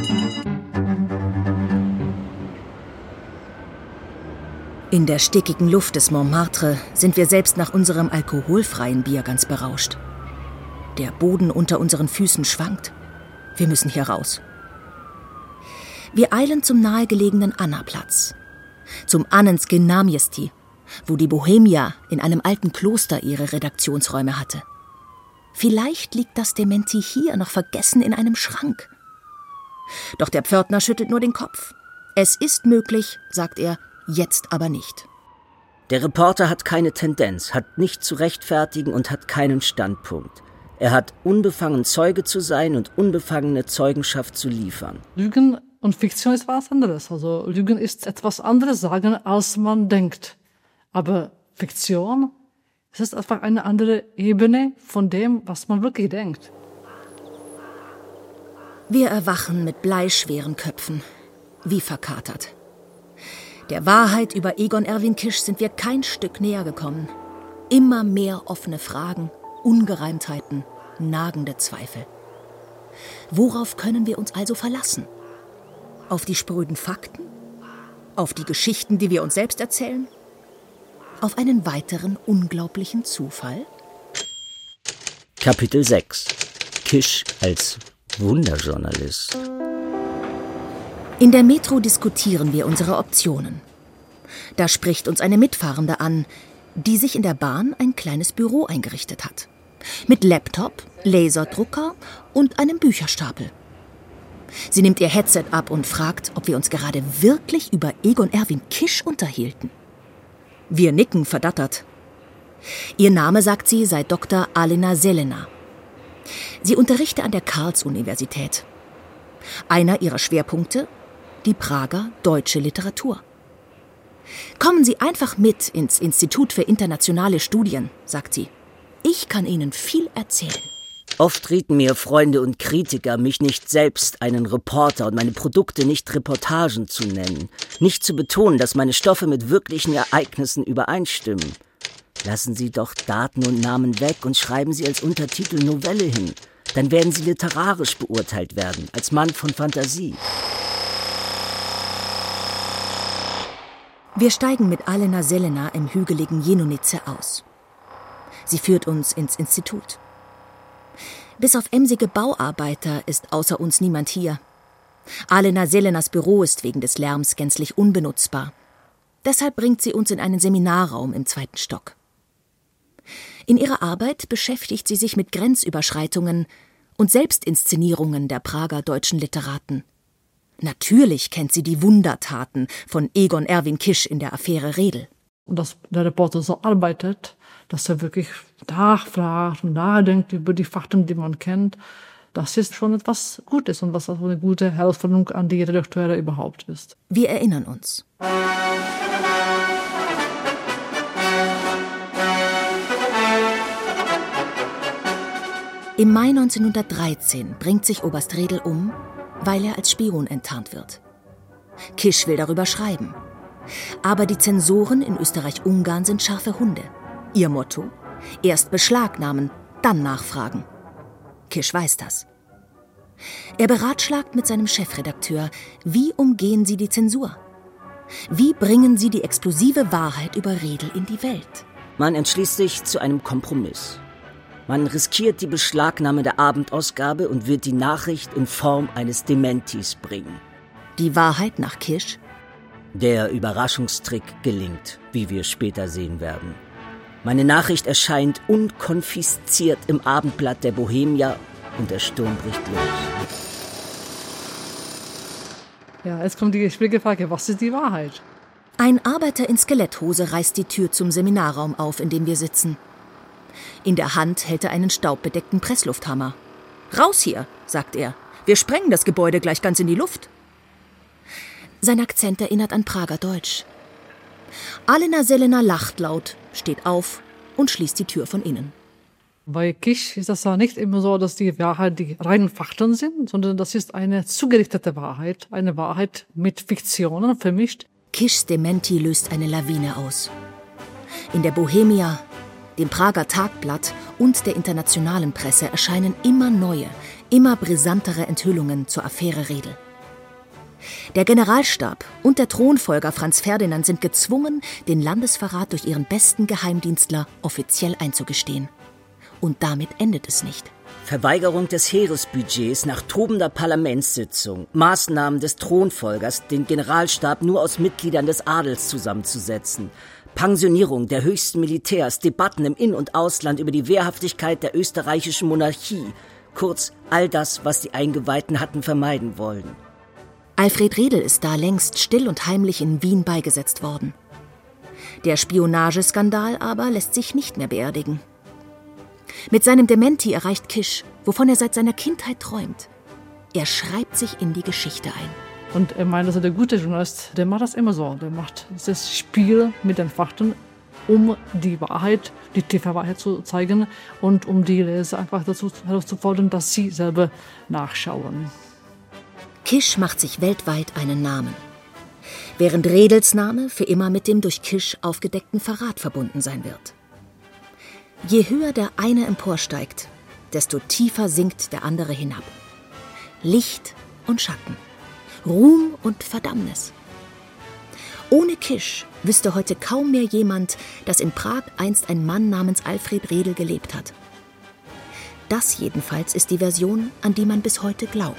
In der stickigen Luft des Montmartre sind wir selbst nach unserem alkoholfreien Bier ganz berauscht. Der Boden unter unseren Füßen schwankt. Wir müssen hier raus. Wir eilen zum nahegelegenen Annaplatz, zum Annenske Náměstí, wo die Bohemia in einem alten Kloster ihre Redaktionsräume hatte. Vielleicht liegt das Dementi hier noch vergessen in einem Schrank. Doch der Pförtner schüttelt nur den Kopf. Es ist möglich, sagt er, jetzt aber nicht. Der Reporter hat keine Tendenz, hat nicht zu rechtfertigen und hat keinen Standpunkt. Er hat unbefangen Zeuge zu sein und unbefangene Zeugenschaft zu liefern. Lügen und Fiktion ist was anderes. Also Lügen ist etwas anderes sagen, als man denkt. Aber Fiktion Es ist einfach eine andere Ebene von dem, was man wirklich denkt. Wir erwachen mit bleischweren Köpfen, wie verkatert. Der Wahrheit über Egon Erwin Kisch sind wir kein Stück näher gekommen. Immer mehr offene Fragen, Ungereimtheiten, nagende Zweifel. Worauf können wir uns also verlassen? Auf die spröden Fakten? Auf die Geschichten, die wir uns selbst erzählen? Auf einen weiteren unglaublichen Zufall? Kapitel sechs. Kisch als Wunderjournalist. In der Metro diskutieren wir unsere Optionen. Da spricht uns eine Mitfahrende an, die sich in der Bahn ein kleines Büro eingerichtet hat. Mit Laptop, Laserdrucker und einem Bücherstapel. Sie nimmt ihr Headset ab und fragt, ob wir uns gerade wirklich über Egon Erwin Kisch unterhielten. Wir nicken verdattert. Ihr Name, sagt sie, sei Doktor Alena Selena. Sie unterrichte an der Karls-Universität. Einer ihrer Schwerpunkte? Die Prager deutsche Literatur. Kommen Sie einfach mit ins Institut für internationale Studien, sagt sie. Ich kann Ihnen viel erzählen. Oft rieten mir Freunde und Kritiker, mich nicht selbst einen Reporter und meine Produkte nicht Reportagen zu nennen. Nicht zu betonen, dass meine Stoffe mit wirklichen Ereignissen übereinstimmen. Lassen Sie doch Daten und Namen weg und schreiben Sie als Untertitel Novelle hin. Dann werden Sie literarisch beurteilt werden, als Mann von Fantasie. Wir steigen mit Alena Selena im hügeligen Jenonice aus. Sie führt uns ins Institut. Bis auf emsige Bauarbeiter ist außer uns niemand hier. Alena Selenas Büro ist wegen des Lärms gänzlich unbenutzbar. Deshalb bringt sie uns in einen Seminarraum im zweiten Stock. In ihrer Arbeit beschäftigt sie sich mit Grenzüberschreitungen und Selbstinszenierungen der Prager deutschen Literaten. Natürlich kennt sie die Wundertaten von Egon Erwin Kisch in der Affäre Redl. Und dass der Reporter so arbeitet, dass er wirklich nachfragt und nachdenkt über die Fakten, die man kennt, das ist schon etwas Gutes und was auch eine gute Herausforderung an die Redakteure überhaupt ist. Wir erinnern uns. Im Mai neunzehnhundertdreizehn bringt sich Oberst Redl um, weil er als Spion enttarnt wird. Kisch will darüber schreiben. Aber die Zensoren in Österreich-Ungarn sind scharfe Hunde. Ihr Motto? Erst beschlagnahmen, dann nachfragen. Kisch weiß das. Er beratschlagt mit seinem Chefredakteur, wie umgehen sie die Zensur? Wie bringen sie die explosive Wahrheit über Redl in die Welt? Man entschließt sich zu einem Kompromiss. Man riskiert die Beschlagnahme der Abendausgabe und wird die Nachricht in Form eines Dementis bringen. Die Wahrheit nach Kisch? Der Überraschungstrick gelingt, wie wir später sehen werden. Meine Nachricht erscheint unkonfisziert im Abendblatt der Bohemia und der Sturm bricht los. Ja, jetzt kommt die schwierige Frage, was ist die Wahrheit? Ein Arbeiter in Skeletthose reißt die Tür zum Seminarraum auf, in dem wir sitzen. In der Hand hält er einen staubbedeckten Presslufthammer. »Raus hier«, sagt er. »Wir sprengen das Gebäude gleich ganz in die Luft.« Sein Akzent erinnert an Prager Deutsch. Alena Selena lacht laut, steht auf und schließt die Tür von innen. Bei Kisch ist das ja nicht immer so, dass die Wahrheit die reinen Fakten sind, sondern das ist eine zugerichtete Wahrheit, eine Wahrheit mit Fiktionen vermischt. Kischs Dementi löst eine Lawine aus. In der Bohemia, dem Prager Tagblatt und der internationalen Presse erscheinen immer neue, immer brisantere Enthüllungen zur Affäre Redl. Der Generalstab und der Thronfolger Franz Ferdinand sind gezwungen, den Landesverrat durch ihren besten Geheimdienstler offiziell einzugestehen. Und damit endet es nicht. Verweigerung des Heeresbudgets nach tobender Parlamentssitzung, Maßnahmen des Thronfolgers, den Generalstab nur aus Mitgliedern des Adels zusammenzusetzen, Pensionierung der höchsten Militärs, Debatten im In- und Ausland über die Wehrhaftigkeit der österreichischen Monarchie, kurz all das, was die Eingeweihten hatten vermeiden wollen. Alfred Redl ist da längst still und heimlich in Wien beigesetzt worden. Der Spionageskandal aber lässt sich nicht mehr beerdigen. Mit seinem Dementi erreicht Kisch, wovon er seit seiner Kindheit träumt. Er schreibt sich in die Geschichte ein. Und er meint, also der gute Journalist, der macht das immer so. Der macht dieses Spiel mit den Fakten um die Wahrheit, die tiefe Wahrheit zu zeigen und um die Leser einfach dazu herauszufordern, dass sie selber nachschauen. Kisch macht sich weltweit einen Namen, während Redels Name für immer mit dem durch Kisch aufgedeckten Verrat verbunden sein wird. Je höher der eine emporsteigt, desto tiefer sinkt der andere hinab. Licht und Schatten, Ruhm und Verdammnis. Ohne Kisch wüsste heute kaum mehr jemand, dass in Prag einst ein Mann namens Alfred Redel gelebt hat. Das jedenfalls ist die Version, an die man bis heute glaubt.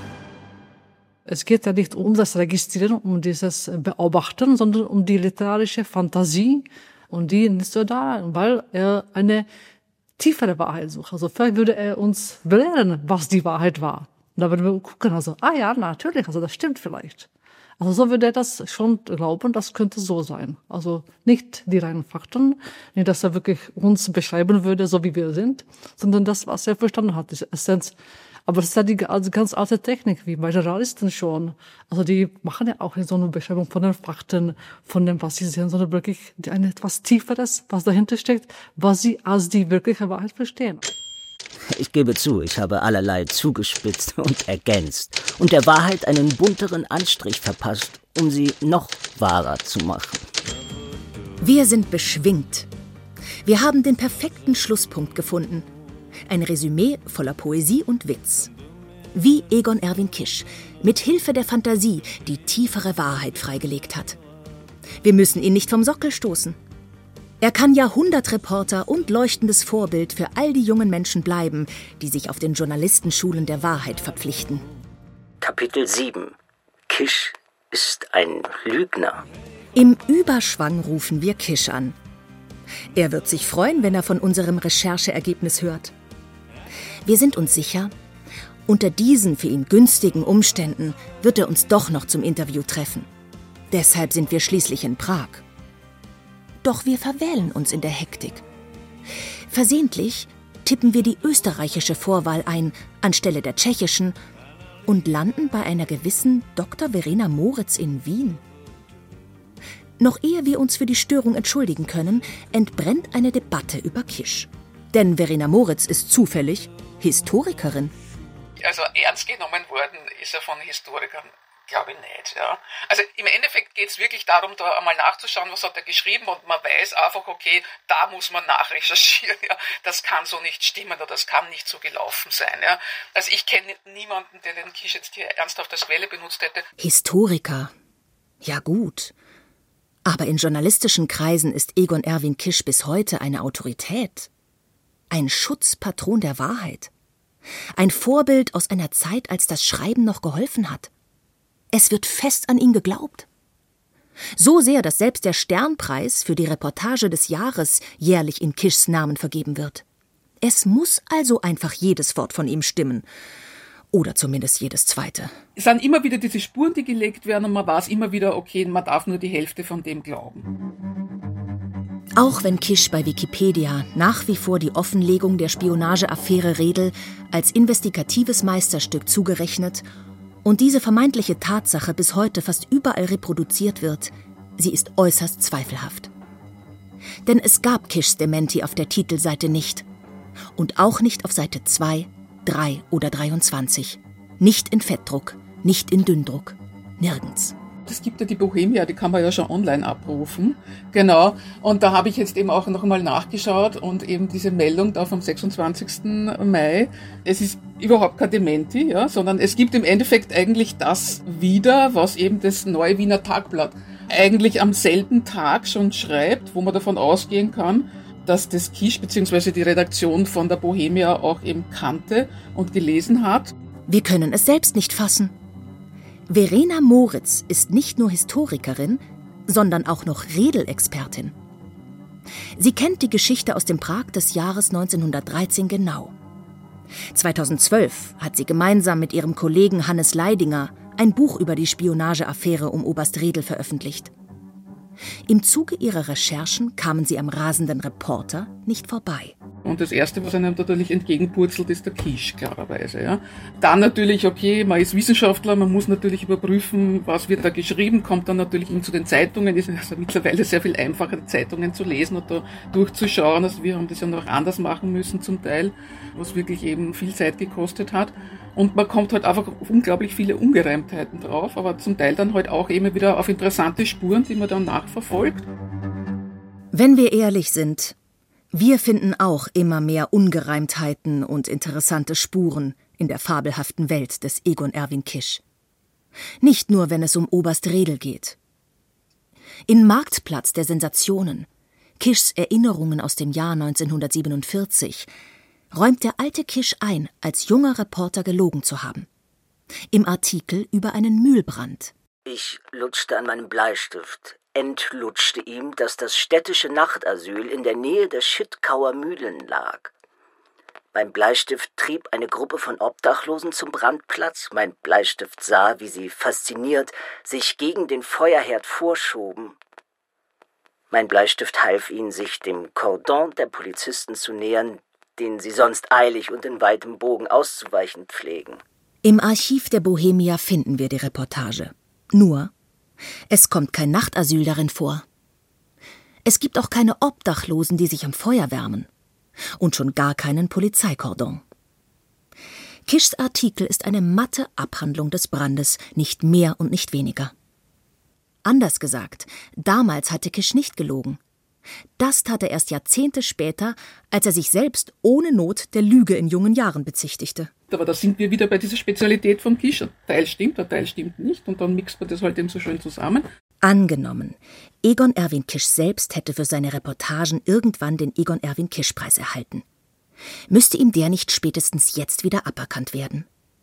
Es geht ja nicht um das Registrieren, um dieses Beobachten, sondern um die literarische Fantasie. Und die ist so da, weil er eine tiefere Wahrheit sucht. Also vielleicht würde er uns belehren, was die Wahrheit war. Und da würden wir gucken, also, ah ja, natürlich, also das stimmt vielleicht. Also so würde er das schon glauben, das könnte so sein. Also nicht die reinen Fakten, nicht, dass er wirklich uns beschreiben würde, so wie wir sind, sondern das, was er verstanden hat, die Essenz. Aber das ist ja die ganz alte Technik, wie bei Journalisten schon. Also die machen ja auch so eine Beschreibung von den Fakten, von dem, was sie sehen, sondern wirklich ein etwas Tieferes, was dahinter steckt, was sie als die wirkliche Wahrheit verstehen. Ich gebe zu, ich habe allerlei zugespitzt und ergänzt und der Wahrheit einen bunteren Anstrich verpasst, um sie noch wahrer zu machen. Wir sind beschwingt. Wir haben den perfekten Schlusspunkt gefunden. Ein Resümee voller Poesie und Witz. Wie Egon Erwin Kisch mit Hilfe der Fantasie die tiefere Wahrheit freigelegt hat. Wir müssen ihn nicht vom Sockel stoßen. Er kann Jahrhundertreporter und leuchtendes Vorbild für all die jungen Menschen bleiben, die sich auf den Journalistenschulen der Wahrheit verpflichten. Kapitel sieben. Kisch ist ein Lügner. Im Überschwang rufen wir Kisch an. Er wird sich freuen, wenn er von unserem Rechercheergebnis hört. Wir sind uns sicher, unter diesen für ihn günstigen Umständen wird er uns doch noch zum Interview treffen. Deshalb sind wir schließlich in Prag. Doch wir verwählen uns in der Hektik. Versehentlich tippen wir die österreichische Vorwahl ein anstelle der tschechischen und landen bei einer gewissen Doktor Verena Moritz in Wien. Noch ehe wir uns für die Störung entschuldigen können, entbrennt eine Debatte über Kisch. Denn Verena Moritz ist zufällig Historikerin. Also ernst genommen worden ist er von Historikern, glaube ich nicht. Ja. Also im Endeffekt geht es wirklich darum, da einmal nachzuschauen, was hat er geschrieben, und man weiß einfach, okay, da muss man nachrecherchieren. Ja. Das kann so nicht stimmen oder das kann nicht so gelaufen sein. Ja. Also ich kenne niemanden, der den Kisch jetzt hier ernsthaft als Quelle benutzt hätte. Historiker? Ja gut. Aber in journalistischen Kreisen ist Egon Erwin Kisch bis heute eine Autorität. Ein Schutzpatron der Wahrheit. Ein Vorbild aus einer Zeit, als das Schreiben noch geholfen hat. Es wird fest an ihn geglaubt. So sehr, dass selbst der Sternpreis für die Reportage des Jahres jährlich in Kischs Namen vergeben wird. Es muss also einfach jedes Wort von ihm stimmen. Oder zumindest jedes zweite. Es sind immer wieder diese Spuren, die gelegt werden, und man weiß immer wieder, okay, man darf nur die Hälfte von dem glauben. Auch wenn Kisch bei Wikipedia nach wie vor die Offenlegung der Spionageaffäre Redel als investigatives Meisterstück zugerechnet und diese vermeintliche Tatsache bis heute fast überall reproduziert wird, sie ist äußerst zweifelhaft. Denn es gab Kischs Dementi auf der Titelseite nicht. Und auch nicht auf Seite zwei, drei oder dreiundzwanzig. Nicht in Fettdruck, nicht in Dünndruck. Nirgends. Es gibt ja die Bohemia, die kann man ja schon online abrufen. Genau. Und da habe ich jetzt eben auch noch mal nachgeschaut und eben diese Meldung da vom sechsundzwanzigsten Mai. Es ist überhaupt kein Dementi, ja, sondern es gibt im Endeffekt eigentlich das wieder, was eben das Neue Wiener Tagblatt eigentlich am selben Tag schon schreibt, wo man davon ausgehen kann, dass das Kisch bzw. die Redaktion von der Bohemia auch eben kannte und gelesen hat. Wir können es selbst nicht fassen. Verena Moritz ist nicht nur Historikerin, sondern auch noch Redel-Expertin. Sie kennt die Geschichte aus dem Prag des Jahres neunzehnhundertdreizehn genau. zweitausendzwölf hat sie gemeinsam mit ihrem Kollegen Hannes Leidinger ein Buch über die Spionageaffäre um Oberst Redel veröffentlicht. Im Zuge ihrer Recherchen kamen sie am rasenden Reporter nicht vorbei. Und das Erste, was einem natürlich entgegenpurzelt, ist der Kisch, klarerweise. Ja. Dann natürlich, okay, man ist Wissenschaftler, man muss natürlich überprüfen, was wird da geschrieben, kommt dann natürlich zu den Zeitungen. Es ist also mittlerweile sehr viel einfacher, Zeitungen zu lesen und da durchzuschauen. Also wir haben das ja noch anders machen müssen zum Teil, was wirklich eben viel Zeit gekostet hat. Und man kommt halt einfach auf unglaublich viele Ungereimtheiten drauf, aber zum Teil dann halt auch immer wieder auf interessante Spuren, die man dann nachverfolgt. Wenn wir ehrlich sind, wir finden auch immer mehr Ungereimtheiten und interessante Spuren in der fabelhaften Welt des Egon Erwin Kisch. Nicht nur, wenn es um Oberst Redl geht. In Marktplatz der Sensationen, Kischs Erinnerungen aus dem Jahr neunzehnhundertsiebenundvierzig, räumt der alte Kisch ein, als junger Reporter gelogen zu haben. Im Artikel über einen Mühlbrand. Ich lutschte an meinem Bleistift, entlutschte ihm, dass das städtische Nachtasyl in der Nähe der Schittkauer Mühlen lag. Mein Bleistift trieb eine Gruppe von Obdachlosen zum Brandplatz. Mein Bleistift sah, wie sie fasziniert sich gegen den Feuerherd vorschoben. Mein Bleistift half ihnen, sich dem Kordon der Polizisten zu nähern, denen sie sonst eilig und in weitem Bogen auszuweichen pflegen. Im Archiv der Bohemia finden wir die Reportage. Nur, es kommt kein Nachtasyl darin vor. Es gibt auch keine Obdachlosen, die sich am Feuer wärmen. Und schon gar keinen Polizeikordon. Kischs Artikel ist eine matte Abhandlung des Brandes, nicht mehr und nicht weniger. Anders gesagt, damals hatte Kisch nicht gelogen. Das tat er erst Jahrzehnte später, als er sich selbst ohne Not der Lüge in jungen Jahren bezichtigte. Aber da sind wir wieder bei dieser Spezialität von Kisch. Ein Teil stimmt, ein Teil stimmt nicht. Und dann mixt man das halt eben so schön zusammen. Angenommen, Egon Erwin Kisch selbst hätte für seine Reportagen irgendwann den Egon Erwin Kisch-Preis erhalten. Müsste ihm der nicht spätestens jetzt wieder aberkannt werden?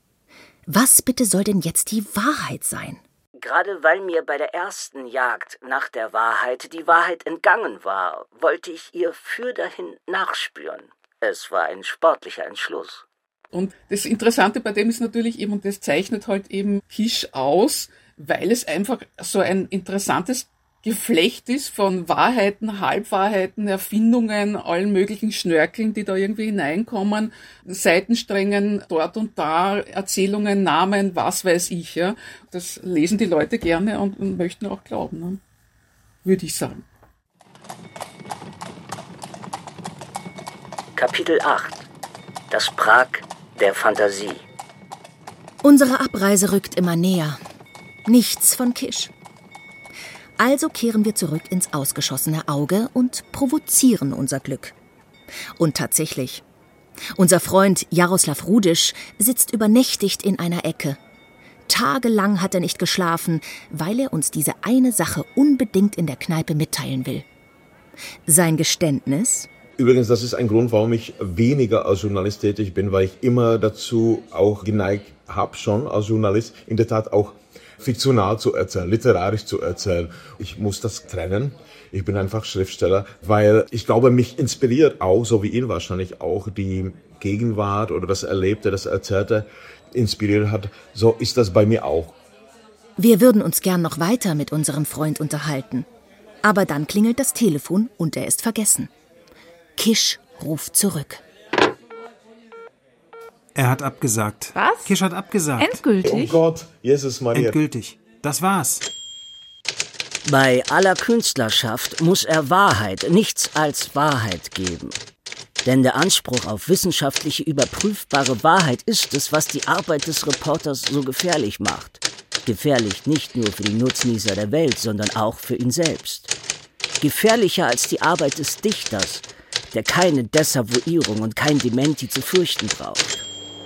Was bitte soll denn jetzt die Wahrheit sein? Gerade weil mir bei der ersten Jagd nach der Wahrheit die Wahrheit entgangen war, wollte ich ihr fürdahin nachspüren. Es war ein sportlicher Entschluss. Und das Interessante bei dem ist natürlich eben, und das zeichnet halt eben Kisch aus, weil es einfach so ein interessantes Geflecht ist von Wahrheiten, Halbwahrheiten, Erfindungen, allen möglichen Schnörkeln, die da irgendwie hineinkommen, Seitensträngen dort und da, Erzählungen, Namen, was weiß ich. Ja. Das lesen die Leute gerne und, und möchten auch glauben, ne? Würde ich sagen. Kapitel acht. Das Prag der Fantasie. Unsere Abreise rückt immer näher. Nichts von Kisch. Also kehren wir zurück ins ausgeschossene Auge und provozieren unser Glück. Und tatsächlich, unser Freund Jaroslav Rudisch sitzt übernächtigt in einer Ecke. Tagelang hat er nicht geschlafen, weil er uns diese eine Sache unbedingt in der Kneipe mitteilen will. Sein Geständnis? Übrigens, das ist ein Grund, warum ich weniger als Journalist tätig bin, weil ich immer dazu auch geneigt habe, schon als Journalist in der Tat auch fiktional zu erzählen, literarisch zu erzählen. Ich muss das trennen. Ich bin einfach Schriftsteller, weil ich glaube, mich inspiriert auch, so wie ihn wahrscheinlich auch, die Gegenwart oder das Erlebte, das Erzählte inspiriert hat. So ist das bei mir auch. Wir würden uns gern noch weiter mit unserem Freund unterhalten. Aber dann klingelt das Telefon und er ist vergessen. Kisch ruft zurück. Er hat abgesagt. Was? Kisch hat abgesagt. Endgültig? Oh Gott, Jesus Maria. Endgültig. Das war's. Bei aller Künstlerschaft muss er Wahrheit, nichts als Wahrheit geben. Denn der Anspruch auf wissenschaftliche, überprüfbare Wahrheit ist es, was die Arbeit des Reporters so gefährlich macht. Gefährlich nicht nur für die Nutznießer der Welt, sondern auch für ihn selbst. Gefährlicher als die Arbeit des Dichters, der keine Desavouierung und kein Dementi zu fürchten braucht.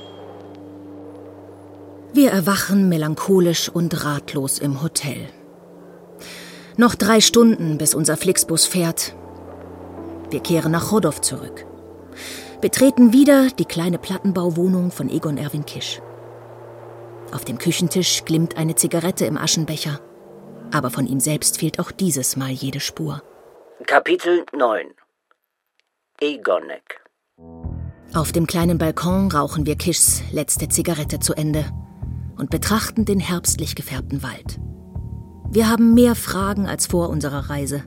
Wir erwachen melancholisch und ratlos im Hotel. Noch drei Stunden, bis unser Flixbus fährt. Wir kehren nach Chodow zurück. Betreten wieder die kleine Plattenbauwohnung von Egon Erwin Kisch. Auf dem Küchentisch glimmt eine Zigarette im Aschenbecher. Aber von ihm selbst fehlt auch dieses Mal jede Spur. Kapitel neun. Egonek. Auf dem kleinen Balkon rauchen wir Kischs letzte Zigarette zu Ende und betrachten den herbstlich gefärbten Wald. Wir haben mehr Fragen als vor unserer Reise.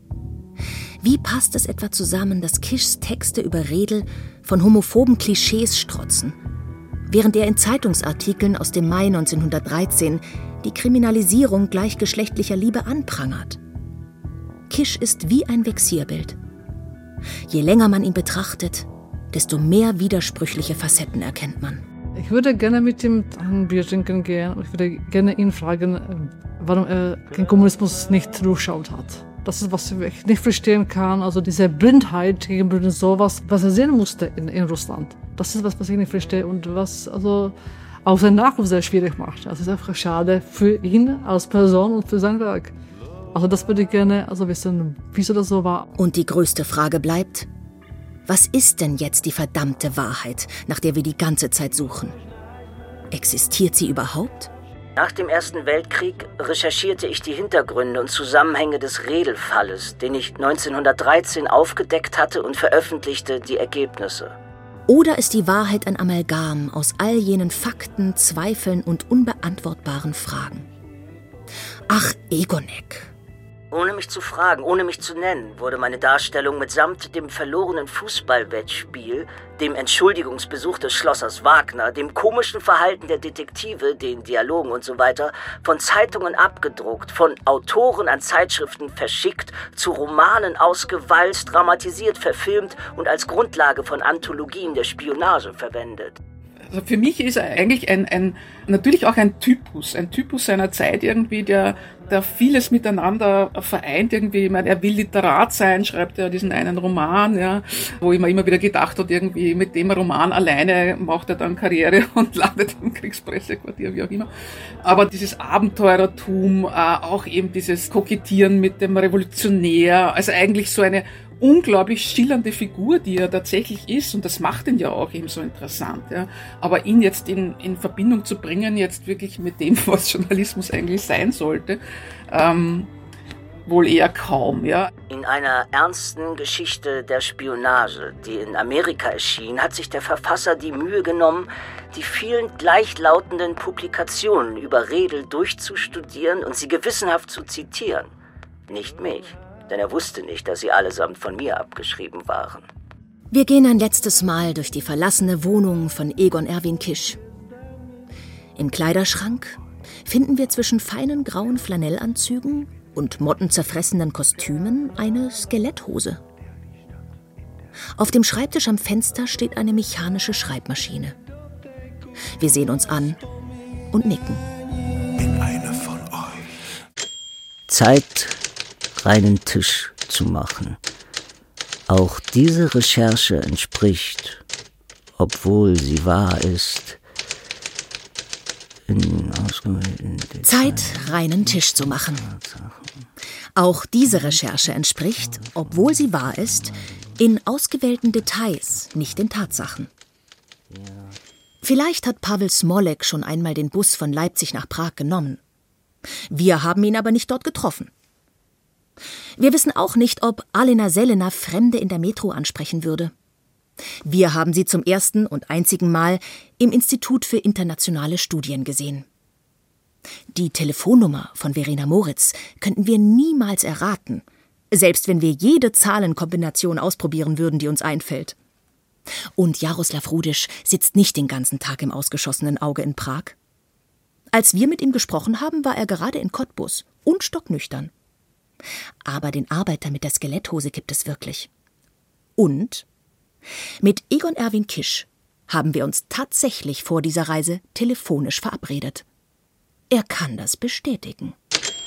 Wie passt es etwa zusammen, dass Kischs Texte über Redl von homophoben Klischees strotzen, während er in Zeitungsartikeln aus dem Mai neunzehnhundertdreizehn die Kriminalisierung gleichgeschlechtlicher Liebe anprangert? Kisch ist wie ein Vexierbild. Je länger man ihn betrachtet, desto mehr widersprüchliche Facetten erkennt man. Ich würde gerne mit ihm ein Bier trinken gehen. Ich würde gerne ihn fragen, warum er den Kommunismus nicht durchschaut hat. Das ist, was ich nicht verstehen kann. Also diese Blindheit gegenüber sowas, was er sehen musste in, in Russland. Das ist was, was ich nicht verstehe und was also auch seinen Nachruf sehr schwierig macht. Also es ist einfach schade für ihn als Person und für sein Werk. Also das würde ich gerne also wissen, wieso das so war. Und die größte Frage bleibt, was ist denn jetzt die verdammte Wahrheit, nach der wir die ganze Zeit suchen? Existiert sie überhaupt? Nach dem Ersten Weltkrieg recherchierte ich die Hintergründe und Zusammenhänge des Redl-Falles, den ich neunzehnhundertdreizehn aufgedeckt hatte, und veröffentlichte die Ergebnisse. Oder ist die Wahrheit ein Amalgam aus all jenen Fakten, Zweifeln und unbeantwortbaren Fragen? Ach, Egonek. Ohne mich zu fragen, ohne mich zu nennen, wurde meine Darstellung mitsamt dem verlorenen Fußballwettspiel, dem Entschuldigungsbesuch des Schlossers Wagner, dem komischen Verhalten der Detektive, den Dialogen und so weiter, von Zeitungen abgedruckt, von Autoren an Zeitschriften verschickt, zu Romanen ausgewalzt, dramatisiert, verfilmt und als Grundlage von Anthologien der Spionage verwendet. Also für mich ist er eigentlich ein, ein, natürlich auch ein Typus, ein Typus seiner Zeit irgendwie, der, der vieles miteinander vereint irgendwie. Ich meine, er will Literat sein, schreibt er diesen einen Roman, ja, wo ich mir immer wieder gedacht habe, irgendwie mit dem Roman alleine macht er dann Karriere und landet im Kriegspressequartier, wie auch immer. Aber dieses Abenteurertum, äh, auch eben dieses Kokettieren mit dem Revolutionär, also eigentlich so eine unglaublich schillernde Figur, die er tatsächlich ist, und das macht ihn ja auch eben so interessant. Ja. Aber ihn jetzt in, in Verbindung zu bringen, jetzt wirklich mit dem, was Journalismus eigentlich sein sollte, ähm, wohl eher kaum. Ja. In einer ernsten Geschichte der Spionage, die in Amerika erschien, hat sich der Verfasser die Mühe genommen, die vielen gleichlautenden Publikationen über Redl durchzustudieren und sie gewissenhaft zu zitieren. Nicht mich. Denn er wusste nicht, dass sie allesamt von mir abgeschrieben waren. Wir gehen ein letztes Mal durch die verlassene Wohnung von Egon Erwin Kisch. Im Kleiderschrank finden wir zwischen feinen grauen Flanellanzügen und mottenzerfressenen Kostümen eine Skeletthose. Auf dem Schreibtisch am Fenster steht eine mechanische Schreibmaschine. Wir sehen uns an und nicken. Bin eine von euch. Zeit, reinen Tisch zu machen. Auch diese Recherche entspricht, obwohl sie wahr ist, in Zeit, reinen Tisch zu machen. Auch diese Recherche entspricht, obwohl sie wahr ist, in ausgewählten Details, nicht in Tatsachen. Vielleicht hat Pavel Smolek schon einmal den Bus von Leipzig nach Prag genommen. Wir haben ihn aber nicht dort getroffen. Wir wissen auch nicht, ob Alena Selena Fremde in der Metro ansprechen würde. Wir haben sie zum ersten und einzigen Mal im Institut für internationale Studien gesehen. Die Telefonnummer von Verena Moritz könnten wir niemals erraten, selbst wenn wir jede Zahlenkombination ausprobieren würden, die uns einfällt. Und Jaroslav Rudisch sitzt nicht den ganzen Tag im ausgeschossenen Auge in Prag. Als wir mit ihm gesprochen haben, war er gerade in Cottbus und stocknüchtern. Aber den Arbeiter mit der Skeletthose gibt es wirklich. Und mit Egon Erwin Kisch haben wir uns tatsächlich vor dieser Reise telefonisch verabredet. Er kann das bestätigen.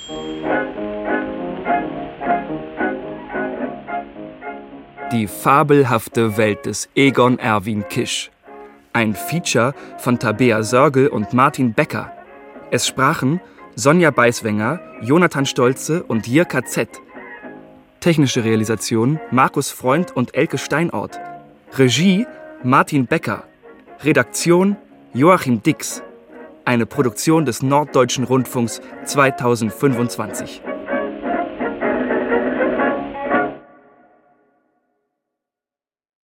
Die fabelhafte Welt des Egon Erwin Kisch. Ein Feature von Tabea Sörgel und Martin Becker. Es sprachen Sonja Beiswenger, Jonathan Stolze und Jirka Z. Technische Realisation Markus Freund und Elke Steinort. Regie Martin Becker. Redaktion Joachim Dix. Eine Produktion des Norddeutschen Rundfunks zweitausendfünfundzwanzig.